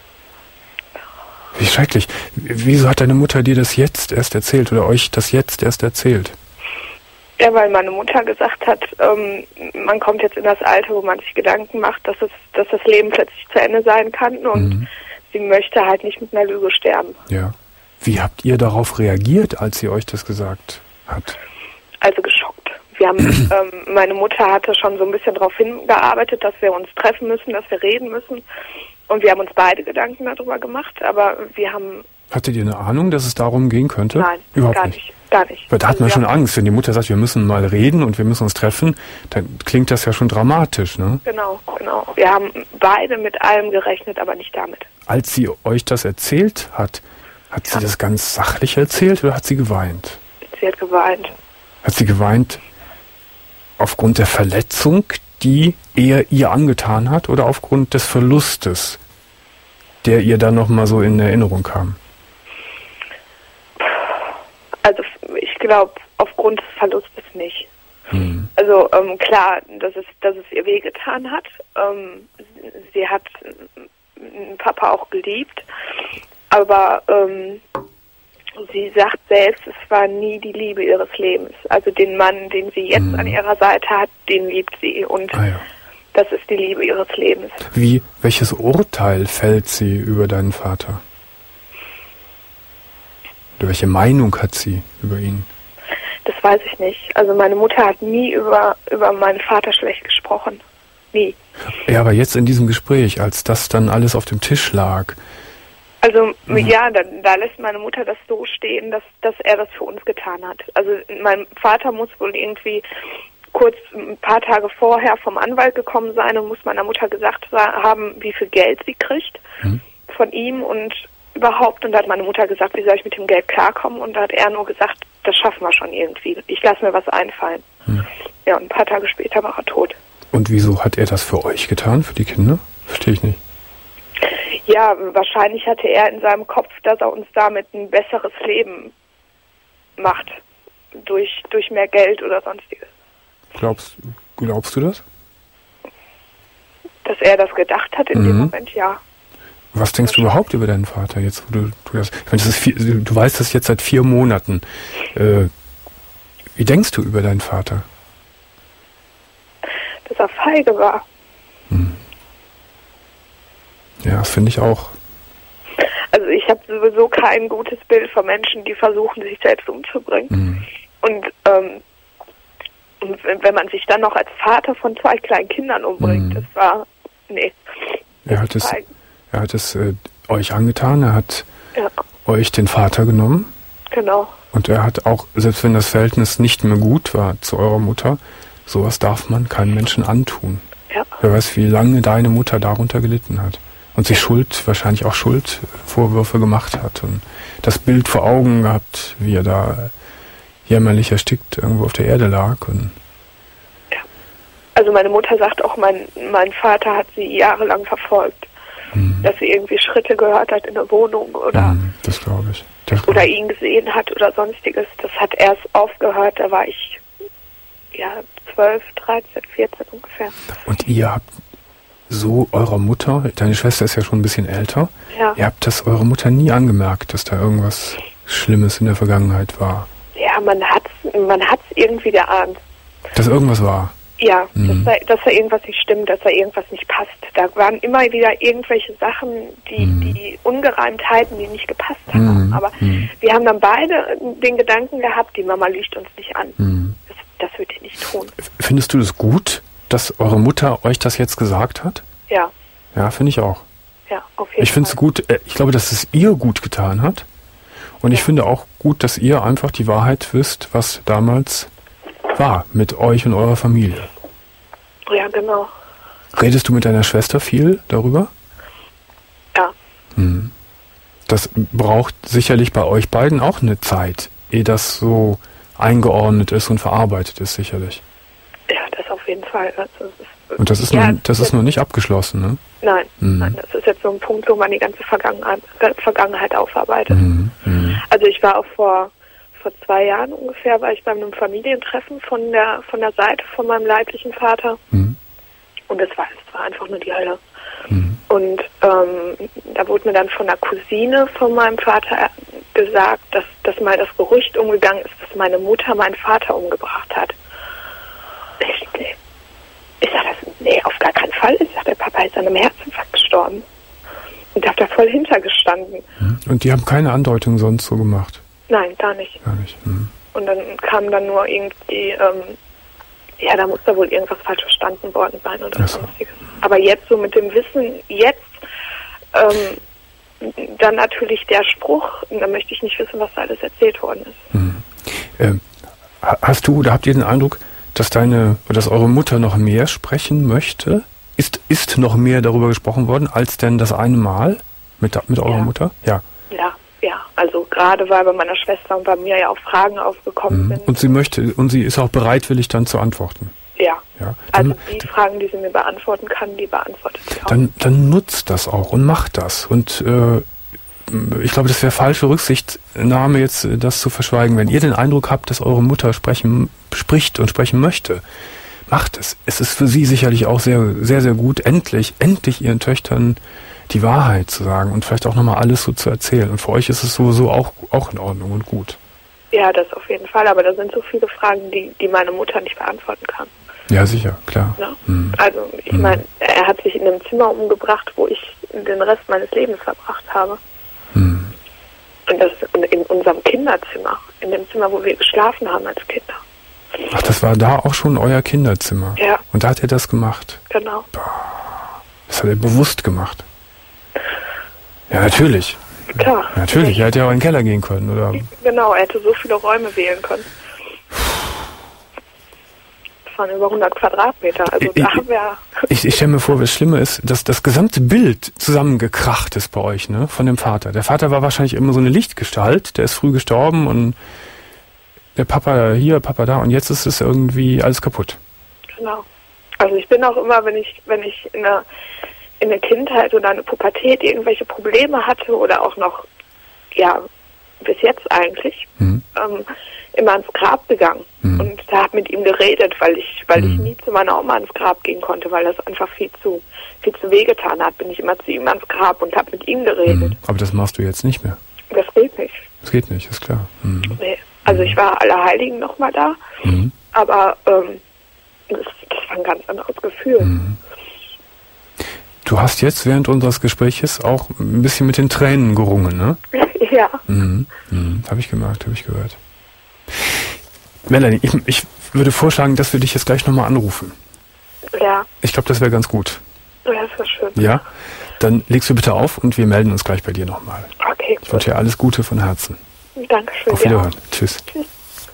Wie schrecklich. Wieso hat deine Mutter dir das jetzt erst erzählt oder euch das jetzt erst erzählt? Ja, weil meine Mutter gesagt hat, ähm, man kommt jetzt in das Alter, wo man sich Gedanken macht, dass es, dass das Leben plötzlich zu Ende sein kann und mhm. sie möchte halt nicht mit einer Lüge sterben. Ja. Wie habt ihr darauf reagiert, als sie euch das gesagt hat? Also geschockt. Wir haben, ähm, meine Mutter hatte schon so ein bisschen darauf hingearbeitet, dass wir uns treffen müssen, dass wir reden müssen. Und wir haben uns beide Gedanken darüber gemacht, aber wir haben... Hattet ihr eine Ahnung, dass es darum gehen könnte? Nein, überhaupt gar nicht. nicht. Gar nicht. Weil da hat man also schon Angst, wenn die Mutter sagt, wir müssen mal reden und wir müssen uns treffen, dann klingt das ja schon dramatisch, ne? Genau, genau. Wir haben beide mit allem gerechnet, aber nicht damit. Als sie euch das erzählt hat, hat ja. sie das ganz sachlich erzählt oder hat sie geweint? Sie hat geweint. Hat sie geweint aufgrund der Verletzung, die er ihr angetan hat, oder aufgrund des Verlustes, der ihr dann nochmal so in Erinnerung kam? Also ich glaube, aufgrund des Verlustes nicht. Mhm. Also ähm, klar, dass es, dass es ihr wehgetan hat. Ähm, sie hat den Papa auch geliebt, aber ähm, sie sagt selbst, es war nie die Liebe ihres Lebens. Also den Mann, den sie jetzt mhm. an ihrer Seite hat, den liebt sie und ah, ja. das ist die Liebe ihres Lebens. Wie, welches Urteil fällt sie über deinen Vater? Oder welche Meinung hat sie über ihn? Das weiß ich nicht. Also meine Mutter hat nie über, über meinen Vater schlecht gesprochen. Nie. Ja, aber jetzt in diesem Gespräch, als das dann alles auf dem Tisch lag. Also mhm. ja, da, da lässt meine Mutter das so stehen, dass, dass er das für uns getan hat. Also mein Vater muss wohl irgendwie kurz ein paar Tage vorher vom Anwalt gekommen sein und muss meiner Mutter gesagt haben, wie viel Geld sie kriegt mhm. von ihm und überhaupt. Und da hat meine Mutter gesagt, wie soll ich mit dem Geld klarkommen? Und da hat er nur gesagt, das schaffen wir schon irgendwie. Ich lasse mir was einfallen. Hm. Ja, und ein paar Tage später war er tot. Und wieso hat er das für euch getan, für die Kinder? Verstehe ich nicht. Ja, wahrscheinlich hatte er in seinem Kopf, dass er uns damit ein besseres Leben macht. Durch, durch mehr Geld oder sonstiges. Glaubst, glaubst du das? Dass er das gedacht hat in mhm. dem Moment, ja. Was denkst du überhaupt über deinen Vater jetzt, wo du, du das, ich meine, das ist vier, du weißt das jetzt seit vier Monaten. Äh, wie denkst du über deinen Vater? Dass er feige war. Hm. Ja, das finde ich auch. Also ich habe sowieso kein gutes Bild von Menschen, die versuchen, sich selbst umzubringen. Hm. Und, ähm, und wenn man sich dann noch als Vater von zwei kleinen Kindern umbringt, hm. das war, nee. Er hat es, er hat es äh, euch angetan, er hat ja. euch den Vater genommen. Genau. Und er hat auch, selbst wenn das Verhältnis nicht mehr gut war zu eurer Mutter, sowas darf man keinem Menschen antun. Ja. Wer weiß, wie lange deine Mutter darunter gelitten hat. Und sich Schuld, wahrscheinlich auch Schuldvorwürfe gemacht hat. Und das Bild vor Augen gehabt, wie er da jämmerlich erstickt irgendwo auf der Erde lag. Und ja. Also meine Mutter sagt auch, mein, mein Vater hat sie jahrelang verfolgt. Hm. Dass sie irgendwie Schritte gehört hat in der Wohnung oder, hm, das glaube ich. Das oder ihn gesehen hat oder sonstiges. Das hat erst aufgehört, da war ich ja zwölf, dreizehn, vierzehn ungefähr. Und ihr habt so eurer Mutter, deine Schwester ist ja schon ein bisschen älter, ja. ihr habt das eurer Mutter nie angemerkt, dass da irgendwas Schlimmes in der Vergangenheit war? Ja, man hat's, man hat's irgendwie geahnt. Dass irgendwas war? Ja, mhm. dass, da, dass da irgendwas nicht stimmt, dass da irgendwas nicht passt. Da waren immer wieder irgendwelche Sachen, die, mhm. die Ungereimtheiten, die nicht gepasst haben. Mhm. Aber mhm. wir haben dann beide den Gedanken gehabt, die Mama lügt uns nicht an. Mhm. Das, das wird die nicht tun. Findest du das gut, dass eure Mutter euch das jetzt gesagt hat? Ja. Ja, finde ich auch. Ja, auf jeden ich finde es gut, ich glaube, dass es ihr gut getan hat. Und ja. ich finde auch gut, dass ihr einfach die Wahrheit wisst, was damals war mit euch und eurer Familie. Ja, genau. Redest du mit deiner Schwester viel darüber? Ja. Hm. Das braucht sicherlich bei euch beiden auch eine Zeit, ehe das so eingeordnet ist und verarbeitet ist, sicherlich. Ja, das auf jeden Fall. Also, das ist, und das ist, ja, noch, das ist noch nicht abgeschlossen, ne? Nein, hm. nein, das ist jetzt so ein Punkt, wo man die ganze Vergangenheit, Vergangenheit aufarbeitet. Hm. Hm. Also ich war auch vor vor zwei Jahren ungefähr, war ich bei einem Familientreffen von der von der Seite von meinem leiblichen Vater. Hm. Und das war, das war einfach nur die Hölle. Hm. Und ähm, da wurde mir dann von der Cousine von meinem Vater gesagt, dass, dass mal das Gerücht umgegangen ist, dass meine Mutter meinen Vater umgebracht hat. Ich, nee. ich sag das, nee, auf gar keinen Fall. Ich sag, der Papa ist an einem Herzinfarkt gestorben. Und hab da voll hintergestanden. Hm. Und die haben keine Andeutung sonst so gemacht? Nein, gar nicht. Gar nicht. Hm. Und dann kam dann nur irgendwie, ähm, ja, da muss da wohl irgendwas falsch verstanden worden sein oder so. sonstiges. Aber jetzt so mit dem Wissen, jetzt, ähm, dann natürlich der Spruch, da möchte ich nicht wissen, was da alles erzählt worden ist. Hm. Ähm, hast du, oder habt ihr den Eindruck, dass deine, dass eure Mutter noch mehr sprechen möchte? Ist, ist noch mehr darüber gesprochen worden, als denn das eine Mal mit, mit eurer ja. Mutter? Ja. Ja. Ja, also gerade weil bei meiner Schwester und bei mir ja auch Fragen aufgekommen mhm. sind. Und sie möchte, und sie ist auch bereitwillig dann zu antworten. Ja. ja. Dann, also die Fragen, die sie mir beantworten kann, die beantwortet sie auch. Dann, dann nutzt das auch und macht das. Und äh, ich glaube, das wäre falsche Rücksichtnahme, jetzt das zu verschweigen. Wenn ihr den Eindruck habt, dass eure Mutter sprechen, spricht und sprechen möchte, macht es. Es ist für sie sicherlich auch sehr, sehr, sehr gut, endlich, endlich ihren Töchtern die Wahrheit zu sagen und vielleicht auch nochmal alles so zu erzählen. Und für euch ist es sowieso auch, auch in Ordnung und gut. Ja, das auf jeden Fall, aber da sind so viele Fragen, die, die meine Mutter nicht beantworten kann. Ja, sicher, klar. Ja? Hm. Also, ich hm. meine, er hat sich in einem Zimmer umgebracht, wo ich den Rest meines Lebens verbracht habe. Hm. Und das in, in unserem Kinderzimmer, in dem Zimmer, wo wir geschlafen haben als Kinder. Ach, das war da auch schon euer Kinderzimmer? Ja. Und da hat er das gemacht? Genau. Das hat er bewusst gemacht? Ja, natürlich. Klar. Natürlich, er hätte ja auch in den Keller gehen können, oder? Genau, er hätte so viele Räume wählen können. Das waren über hundert Quadratmeter, also ich, da haben wir... Ich, ich stelle mir vor, was Schlimme ist, dass das gesamte Bild zusammengekracht ist bei euch, ne, von dem Vater. Der Vater war wahrscheinlich immer so eine Lichtgestalt, der ist früh gestorben und der Papa hier, Papa da und jetzt ist es irgendwie alles kaputt. Genau. Also ich bin auch immer, wenn ich, wenn ich in der in der Kindheit oder eine Pubertät irgendwelche Probleme hatte oder auch noch, ja, bis jetzt eigentlich, mhm. ähm, immer ans Grab gegangen mhm. und da hab mit ihm geredet, weil ich, weil mhm. ich nie zu meiner Oma ans Grab gehen konnte, weil das einfach viel zu, viel zu wehgetan hat, bin ich immer zu ihm ans Grab und habe mit ihm geredet. Mhm. Aber das machst du jetzt nicht mehr? Das geht nicht. Das geht nicht, ist klar. Mhm. Nee. Also ich war Allerheiligen nochmal da, mhm. aber ähm, das, das war ein ganz anderes Gefühl. Mhm. Du hast jetzt während unseres Gespräches auch ein bisschen mit den Tränen gerungen, ne? Ja. Mhm. Mhm. Habe ich gemerkt, habe ich gehört. Melanie, ich, ich würde vorschlagen, dass wir dich jetzt gleich nochmal anrufen. Ja. Ich glaube, das wäre ganz gut. Ja, das wäre schön. Ja? Dann legst du bitte auf und wir melden uns gleich bei dir nochmal. Okay. Ich wünsche dir alles Gute von Herzen. Dankeschön. Auf Wiederhören. Ja. Tschüss. Tschüss.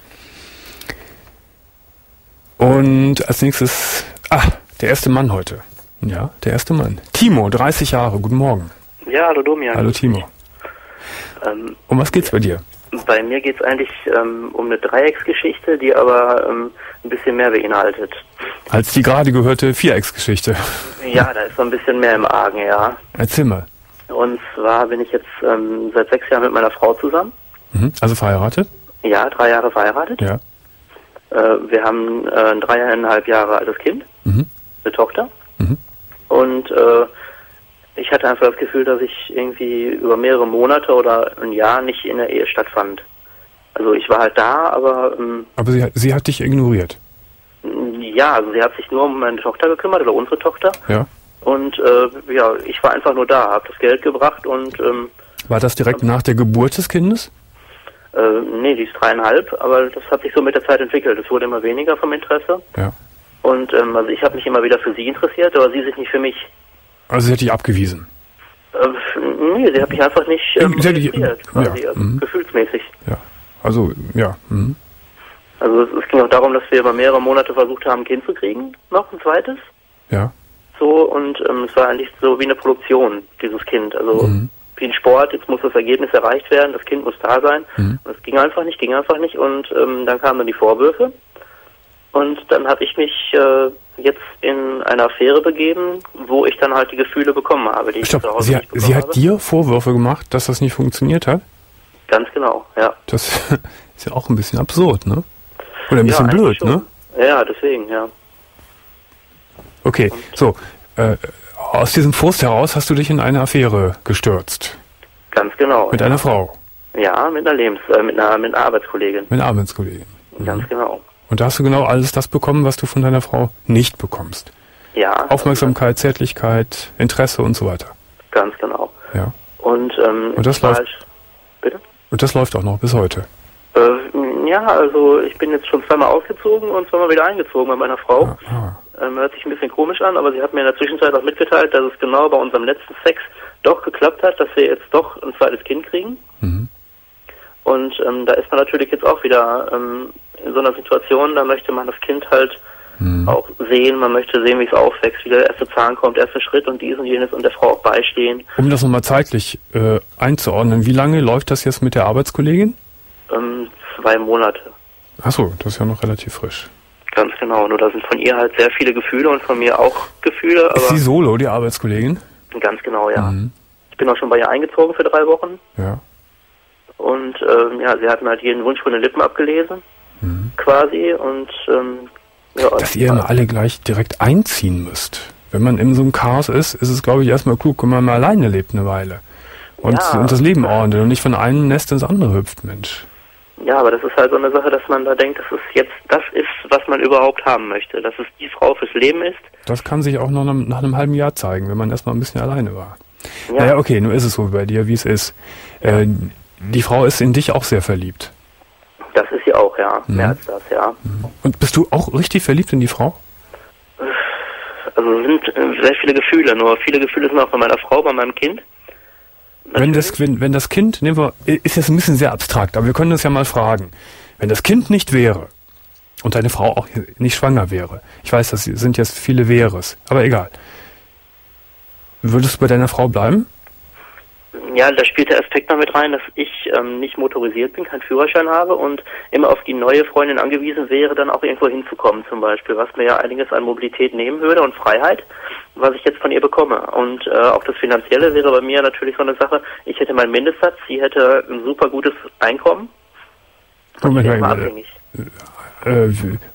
Und als nächstes, ah, der erste Mann heute. Ja, der erste Mann. Timo, dreißig Jahre, guten Morgen. Ja, hallo Domian. Hallo Timo. Ähm, um was geht's bei dir? Bei mir geht's eigentlich ähm, um eine Dreiecksgeschichte, die aber ähm, ein bisschen mehr beinhaltet. Als die gerade gehörte Vierecksgeschichte. Ja, da ist so ein bisschen mehr im Argen, ja. Erzähl mal. Und zwar bin ich jetzt ähm, seit sechs Jahren mit meiner Frau zusammen. Mhm. Also verheiratet? Ja, drei Jahre verheiratet. Ja. Äh, wir haben äh, ein dreieinhalb Jahre altes Kind, mhm. eine Tochter. Mhm. Und äh, ich hatte einfach das Gefühl, dass ich irgendwie über mehrere Monate oder ein Jahr nicht in der Ehe stattfand. Also ich war halt da, aber... Ähm, aber sie, sie hat dich ignoriert? Ja, also sie hat sich nur um meine Tochter gekümmert, oder unsere Tochter. Ja. Und äh, ja, ich war einfach nur da, habe das Geld gebracht und... Ähm, war das direkt nach der Geburt des Kindes? Äh, nee, die ist dreieinhalb, aber das hat sich so mit der Zeit entwickelt. Es wurde immer weniger vom Interesse. Ja. Und ähm, also ich habe mich immer wieder für sie interessiert, aber sie sich nicht für mich. Also sie hat dich abgewiesen? Äh, nee, sie hat mich einfach nicht ähm, sie interessiert, quasi, ja, also mhm. gefühlsmäßig. Ja, also, ja. Mhm. Also es, es ging auch darum, dass wir über mehrere Monate versucht haben, ein Kind zu kriegen, noch ein zweites. Ja. So, und ähm, es war eigentlich so wie eine Produktion, dieses Kind. Also mhm. wie ein Sport, jetzt muss das Ergebnis erreicht werden, das Kind muss da sein. Mhm. Und es ging einfach nicht, ging einfach nicht. Und ähm, dann kamen dann die Vorwürfe. Und dann habe ich mich äh, jetzt in eine Affäre begeben, wo ich dann halt die Gefühle bekommen habe, die Stopp, ich zu Hause sie, nicht bekommen sie hat habe. dir Vorwürfe gemacht, dass das nicht funktioniert hat? Ganz genau, ja. Das ist ja auch ein bisschen absurd, ne? Oder ein bisschen ja, blöd, schon. ne? Ja, deswegen, ja. Okay, Und so, äh, aus diesem Frust heraus hast du dich in eine Affäre gestürzt? Ganz genau. Mit ja. einer Frau? Ja, mit einer Lebens-, äh, mit einer, mit einer Arbeitskollegin. Mit einer Arbeitskollegin. Ganz mhm. genau. Und da hast du genau alles das bekommen, was du von deiner Frau nicht bekommst? Ja. Aufmerksamkeit, also, Zärtlichkeit, Interesse und so weiter? Ganz genau. Ja. Und, ähm, und das läuft, halt, bitte? Und das läuft auch noch bis heute? Äh, ja, also ich bin jetzt schon zweimal ausgezogen und zweimal wieder eingezogen bei meiner Frau. Ah, ah. Ähm, hört sich ein bisschen komisch an, aber sie hat mir in der Zwischenzeit auch mitgeteilt, dass es genau bei unserem letzten Sex doch geklappt hat, dass wir jetzt doch ein zweites Kind kriegen. Mhm. Und ähm, da ist man natürlich jetzt auch wieder ähm, in so einer Situation, da möchte man das Kind halt mhm. auch sehen, man möchte sehen, wie es aufwächst, wie der erste Zahn kommt, erster Schritt und dies und jenes und der Frau auch beistehen. Um das nochmal zeitlich äh, einzuordnen, wie lange läuft das jetzt mit der Arbeitskollegin? Ähm, zwei Monate. Achso, das ist ja noch relativ frisch. Ganz genau, nur da sind von ihr halt sehr viele Gefühle und von mir auch Gefühle. Aber ist sie solo, die Arbeitskollegin? Ganz genau, ja. Mhm. bin auch schon bei ihr eingezogen für drei Wochen. Ja. Und ähm, ja, sie hat mir halt jeden Wunsch von den Lippen abgelesen, mhm. quasi. Und ähm, ja, dass ihr immer alle gleich direkt einziehen müsst. Wenn man in so einem Chaos ist, ist es, glaube ich, erstmal klug, wenn man mal alleine lebt eine Weile. Und, ja. und das Leben ordnet und nicht von einem Nest ins andere hüpft, Mensch. Ja, aber das ist halt so eine Sache, dass man da denkt, dass es jetzt das ist, was man überhaupt haben möchte. Dass es die Frau fürs Leben ist. Das kann sich auch noch nach, nach einem halben Jahr zeigen, wenn man erstmal ein bisschen alleine war. Ja. Naja, okay, nun ist es so bei dir, wie es ist. Äh, die Frau ist in dich auch sehr verliebt. Das ist sie auch, ja. Mhm. Mehr als das, ja. Und bist du auch richtig verliebt in die Frau? Also sind sehr viele Gefühle, nur viele Gefühle sind auch bei meiner Frau, bei meinem Kind. Wenn das, wenn, wenn das Kind, nehmen wir, ist jetzt ein bisschen sehr abstrakt, aber wir können das ja mal fragen. Wenn das Kind nicht wäre und deine Frau auch nicht schwanger wäre, ich weiß, das sind jetzt viele Wäres, aber egal. Würdest du bei deiner Frau bleiben? Ja, da spielt der Aspekt noch mit rein, dass ich ähm, nicht motorisiert bin, keinen Führerschein habe und immer auf die neue Freundin angewiesen wäre, dann auch irgendwo hinzukommen zum Beispiel, was mir ja einiges an Mobilität nehmen würde und Freiheit, was ich jetzt von ihr bekomme. Und äh, auch das Finanzielle wäre bei mir natürlich so eine Sache, ich hätte meinen Mindestsatz, sie hätte ein super gutes Einkommen. Moment, ich bin immer abhängig. Äh,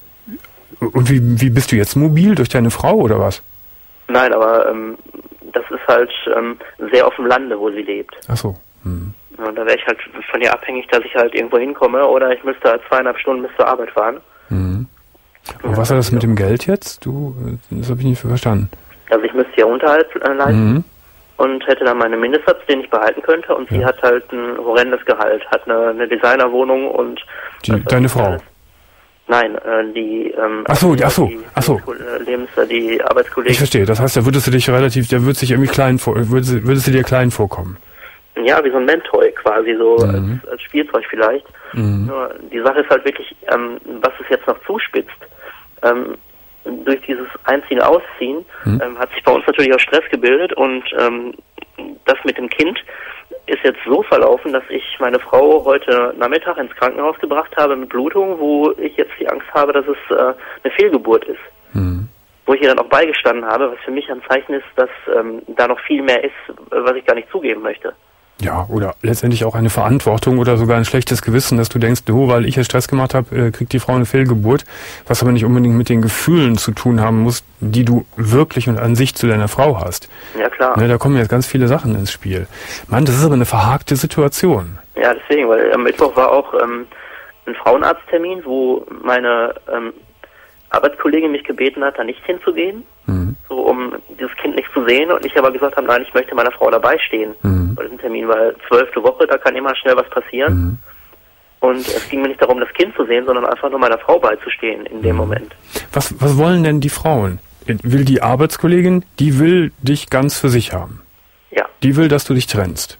und wie, wie bist du jetzt mobil? Durch deine Frau oder was? Nein, aber ähm, das ist halt ähm, sehr auf dem Lande, wo sie lebt. Ach so. Hm. Ja, und da wäre ich halt von ihr abhängig, dass ich halt irgendwo hinkomme oder ich müsste halt zweieinhalb Stunden bis zur Arbeit fahren. Hm. Und ja, was hat das mit dem Geld jetzt? Du, das habe ich nicht verstanden. Also ich müsste ja Unterhalt äh, leisten mhm. und hätte dann meinen Mindestsatz, den ich behalten könnte. Und ja. sie hat halt ein horrendes Gehalt, hat eine, eine Designerwohnung und... Die, deine Frau? Alles. Nein, äh, die... Ähm, ach so, die, ach so, die, ach so. Lebens, die Arbeitskollegen. Ich verstehe, das heißt, da würdest du dich relativ, der würde sich irgendwie klein vor, würdest, würdest du dir klein vorkommen. Ja, wie so ein Mentoy quasi, so mhm. als, als Spielzeug vielleicht. Mhm. Nur die Sache ist halt wirklich, ähm, was es jetzt noch zuspitzt, ähm, durch dieses Einziehen, Ausziehen, mhm. ähm, hat sich bei uns natürlich auch Stress gebildet und ähm, das mit dem Kind ist jetzt so verlaufen, dass ich meine Frau heute Nachmittag ins Krankenhaus gebracht habe mit Blutung, wo ich jetzt die Angst habe, dass es äh, eine Fehlgeburt ist. Mhm. Wo ich ihr dann auch beigestanden habe, was für mich ein Zeichen ist, dass ähm, da noch viel mehr ist, was ich gar nicht zugeben möchte. Ja, oder letztendlich auch eine Verantwortung oder sogar ein schlechtes Gewissen, dass du denkst, oh, weil ich hier Stress gemacht habe, äh, kriegt die Frau eine Fehlgeburt, was aber nicht unbedingt mit den Gefühlen zu tun haben muss, die du wirklich und an sich zu deiner Frau hast. Ja, klar. Ne, da kommen jetzt ganz viele Sachen ins Spiel. Mann, das ist aber eine verhakte Situation. Ja, deswegen, weil am Mittwoch war auch ähm, ein Frauenarzttermin, wo meine ähm, Arbeitskollegin mich gebeten hat, da nicht hinzugehen, mhm. so um dieses Kind nicht zu sehen und ich aber gesagt habe, nein, ich möchte meiner Frau dabei stehen mhm. bei diesem Termin, weil zwölfte Woche, da kann immer schnell was passieren mhm. und es ging mir nicht darum, das Kind zu sehen, sondern einfach nur meiner Frau beizustehen in dem mhm. Moment. Was, was wollen denn die Frauen? Will die Arbeitskollegin, die will dich ganz für sich haben? Ja. Die will, dass du dich trennst?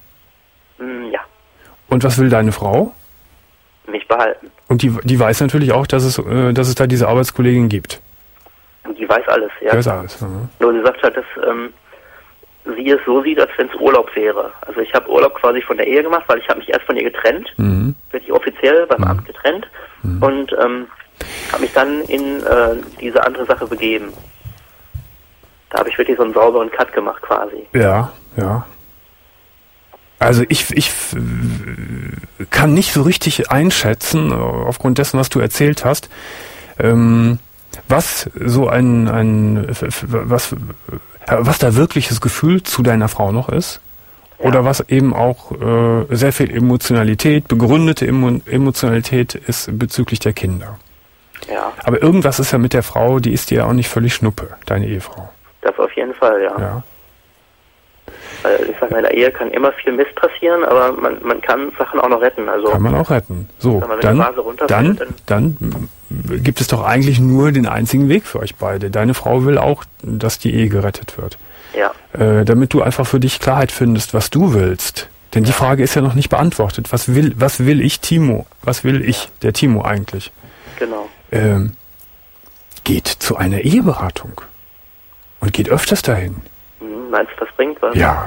Mm, ja. Und was will deine Frau? Mich behalten. Und die, die weiß natürlich auch, dass es, äh, dass es da diese Arbeitskollegin gibt. Die weiß alles, ja. Die weiß alles. Mhm. Nur sie sagt halt, dass ähm, sie es so sieht, als wenn es Urlaub wäre. Also ich habe Urlaub quasi von der Ehe gemacht, weil ich habe mich erst von ihr getrennt, mhm. wirklich offiziell beim mhm. Amt getrennt mhm. und ähm, habe mich dann in äh, diese andere Sache begeben. Da habe ich wirklich so einen sauberen Cut gemacht quasi. Ja, ja. Also ich, ich kann nicht so richtig einschätzen, aufgrund dessen, was du erzählt hast, ähm, was so ein, ein was, was da wirkliches Gefühl zu deiner Frau noch ist. Ja. Oder was eben auch äh, sehr viel Emotionalität, begründete Emo- Emotionalität ist bezüglich der Kinder. Ja. Aber irgendwas ist ja mit der Frau, die ist dir ja auch nicht völlig Schnuppe, deine Ehefrau. Das auf jeden Fall, ja. Ja. Weil ich sag mal, in der Ehe kann immer viel Mist passieren, aber man, man kann Sachen auch noch retten. Also kann man auch retten. So, mal, dann, dann, dann, dann gibt es doch eigentlich nur den einzigen Weg für euch beide. Deine Frau will auch, dass die Ehe gerettet wird. Ja. Äh, damit du einfach für dich Klarheit findest, was du willst. Denn die Frage ist ja noch nicht beantwortet. Was will, was will ich, Timo? Was will ich, der Timo eigentlich? Genau. Ähm, geht zu einer Eheberatung. Und geht öfters dahin. Meinst du, das bringt was? Ja.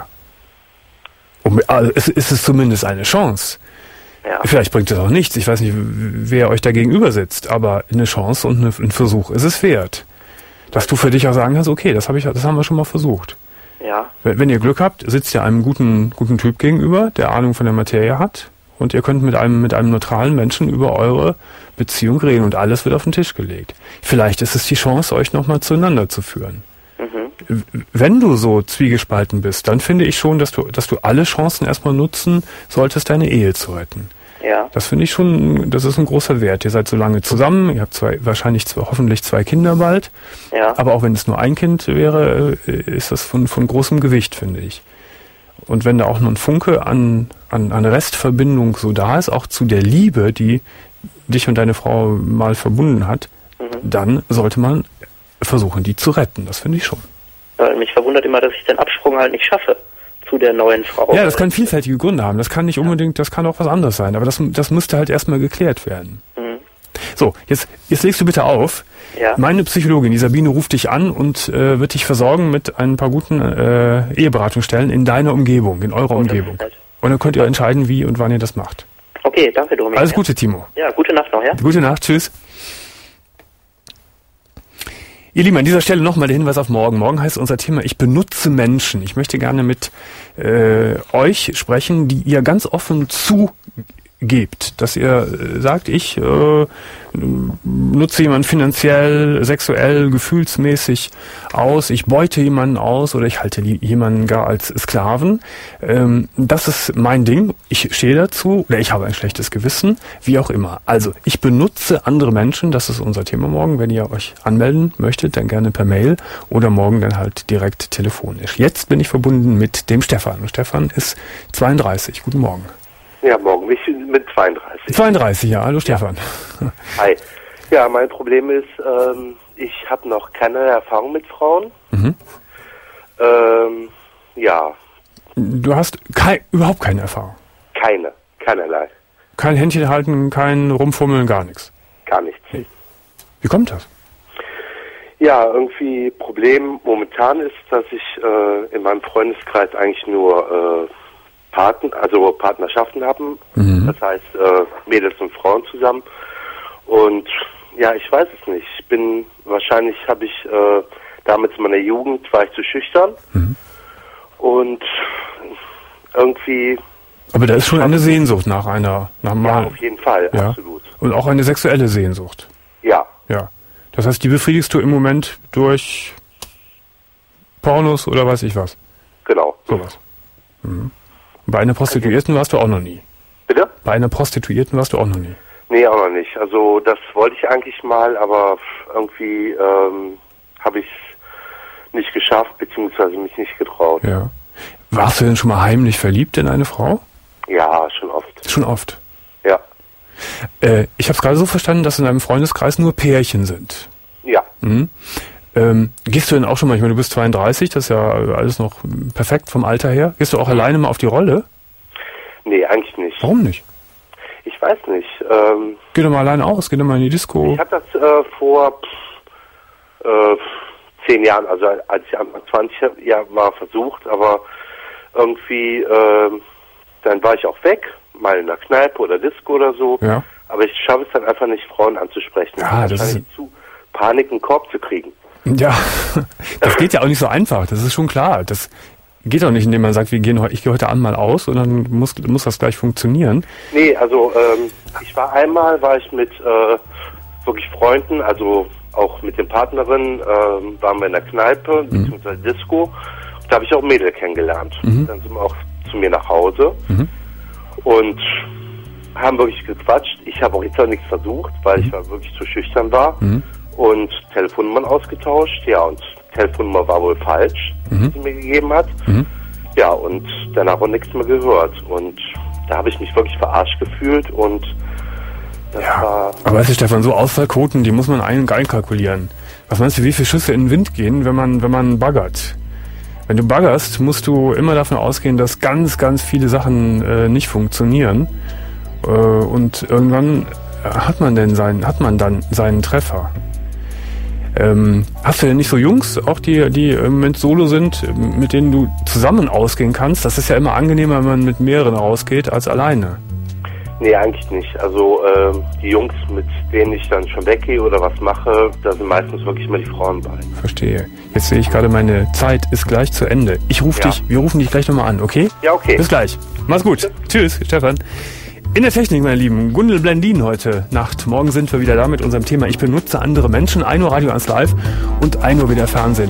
Um, also es, es ist zumindest eine Chance. Ja. Vielleicht bringt es auch nichts. Ich weiß nicht, wer euch da gegenüber sitzt, aber eine Chance und eine, ein Versuch ist es wert. Dass du für dich auch sagen kannst, okay, das, hab ich, das haben wir schon mal versucht. Ja. Wenn, wenn ihr Glück habt, sitzt ihr einem guten, guten Typ gegenüber, der Ahnung von der Materie hat. Und ihr könnt mit einem, mit einem neutralen Menschen über eure Beziehung reden und alles wird auf den Tisch gelegt. Vielleicht ist es die Chance, euch nochmal zueinander zu führen. Mhm. Wenn du so zwiegespalten bist, dann finde ich schon, dass du, dass du alle Chancen erstmal nutzen solltest, deine Ehe zu retten. Ja. Das finde ich schon, das ist ein großer Wert. Ihr seid so lange zusammen, ihr habt zwei, wahrscheinlich zwei, hoffentlich zwei Kinder bald. Ja. Aber auch wenn es nur ein Kind wäre, ist das von, von großem Gewicht, finde ich. Und wenn da auch noch ein Funke an, an, an Restverbindung so da ist, auch zu der Liebe, die dich und deine Frau mal verbunden hat, mhm. dann sollte man versuchen, die zu retten. Das finde ich schon. Weil mich verwundert immer, dass ich den Absprung halt nicht schaffe zu der neuen Frau. Ja, das kann vielfältige Gründe haben. Das kann nicht unbedingt, das kann auch was anderes sein. Aber das, das müsste halt erstmal geklärt werden. Mhm. So, jetzt, jetzt legst du bitte auf. Ja. Meine Psychologin, die Sabine, ruft dich an und äh, wird dich versorgen mit ein paar guten äh, Eheberatungsstellen in deiner Umgebung, in eurer oh, Umgebung. Und dann könnt ihr entscheiden, wie und wann ihr das macht. Okay, danke, Dominik. Alles Gute, Timo. Ja, gute Nacht noch, ja? Gute Nacht, tschüss. Ihr Lieben, an dieser Stelle nochmal der Hinweis auf morgen. Morgen heißt unser Thema, ich benutze Menschen. Ich möchte gerne mit äh, euch sprechen, die ihr ganz offen zugebt, dass ihr äh, sagt, ich äh, nutze jemanden finanziell, sexuell, gefühlsmäßig aus, ich beute jemanden aus oder ich halte jemanden gar als Sklaven. Ähm, das ist mein Ding. Ich stehe dazu oder ich habe ein schlechtes Gewissen, wie auch immer. Also, ich benutze andere Menschen, das ist unser Thema morgen. Wenn ihr euch anmelden möchtet, dann gerne per Mail oder morgen dann halt direkt telefonisch. Jetzt bin ich verbunden mit dem Stefan. Und Stefan ist zweiunddreißig. Guten Morgen. Ja, morgen bin ich mit zweiunddreißig. zweiunddreißig, ja. Hallo Stefan. Ja. Hi. Ja, mein Problem ist, ähm, ich habe noch keine Erfahrung mit Frauen. Mhm. Ähm, ja. Du hast kei- überhaupt keine Erfahrung? Keine, keinerlei. Kein Händchen halten, kein Rumfummeln, gar nichts? Gar nichts. Hey. Wie kommt das? Ja, irgendwie Problem momentan ist, dass ich äh, in meinem Freundeskreis eigentlich nur äh, Partner, also Partnerschaften haben. Mhm. Das heißt äh, Mädels und Frauen zusammen. Und ja, ich weiß es nicht. Ich bin, wahrscheinlich habe ich äh, damals in meiner Jugend, war ich zu schüchtern. Mhm. Und irgendwie... Aber da ist schon eine Sehnsucht nach einer... Nach mal, ja, auf jeden Fall, ja. Absolut. Und auch eine sexuelle Sehnsucht. Ja. Ja. Das heißt, die befriedigst du im Moment durch Pornos oder weiß ich was? Genau. Sowas. Mhm. Bei einer Prostituierten warst du auch noch nie? Bitte? Bei einer Prostituierten warst du auch noch nie? Nee, auch noch nicht. Also das wollte ich eigentlich mal, aber irgendwie ähm, habe ich es nicht geschafft, beziehungsweise mich nicht getraut. Ja. Warst du denn schon mal heimlich verliebt in eine Frau? Ja, schon oft. Schon oft? Ja. Äh, ich habe es gerade so verstanden, dass in deinem Freundeskreis nur Pärchen sind. Ja. Mhm. Ähm, gehst du denn auch schon mal, ich meine, du bist zweiunddreißig, das ist ja alles noch perfekt vom Alter her. Gehst du auch alleine mal auf die Rolle? Nee, eigentlich nicht. Warum nicht? Ich weiß nicht. Ähm, geh doch mal alleine aus, geh doch mal in die Disco. Ich habe das äh, vor pff, äh, zehn Jahren, also als ich Anfang zwanzig ja, war, versucht, aber irgendwie, äh, dann war ich auch weg, mal in der Kneipe oder Disco oder so. Ja. Aber ich schaffe es dann einfach nicht, Frauen anzusprechen. Ja, das ist zu Panik, einen Korb zu kriegen. Ja, das geht ja auch nicht so einfach, das ist schon klar. Das geht auch nicht, indem man sagt, wir gehen, ich gehe heute Abend mal aus und dann muss, muss das gleich funktionieren. Nee, also ähm, ich war einmal, war ich mit äh, wirklich Freunden, also auch mit den Partnerinnen, ähm, waren wir in der Kneipe, mhm. beziehungsweise Disco. Da habe ich auch Mädel kennengelernt. Mhm. Dann sind wir auch zu mir nach Hause mhm. und haben wirklich gequatscht. Ich habe auch jetzt auch nichts versucht, weil mhm. ich war wirklich zu schüchtern war. Mhm. Und Telefonnummern ausgetauscht, ja, und Telefonnummer war wohl falsch, mhm. die sie mir gegeben hat. Mhm. Ja, und danach auch nichts mehr gehört. Und da habe ich mich wirklich verarscht gefühlt und das ja, war... Aber weißt du, Stefan, so Ausfallquoten, die muss man ein- einkalkulieren. Was meinst du, wie viele Schüsse in den Wind gehen, wenn man, wenn man baggert? Wenn du baggerst, musst du immer davon ausgehen, dass ganz, ganz viele Sachen äh, nicht funktionieren. Äh, und irgendwann hat man denn seinen, hat man dann seinen Treffer. Ähm, hast du denn nicht so Jungs, auch die, die im Moment solo sind, mit denen du zusammen ausgehen kannst? Das ist ja immer angenehmer, wenn man mit mehreren rausgeht, als alleine. Nee, eigentlich nicht. Also äh, die Jungs, mit denen ich dann schon weggehe oder was mache, da sind meistens wirklich immer die Frauen bei. Verstehe. Jetzt sehe ich gerade, meine Zeit ist gleich zu Ende. Ich rufe Ja. dich, wir rufen dich gleich nochmal an, okay? Ja, okay. Bis gleich. Mach's gut. Tschüss, Stefan. In der Technik, meine Lieben, Gundel Blendin heute Nacht. Morgen sind wir wieder da mit unserem Thema Ich benutze andere Menschen. ein Uhr Radio eins Live und ein Uhr wieder Fernsehen.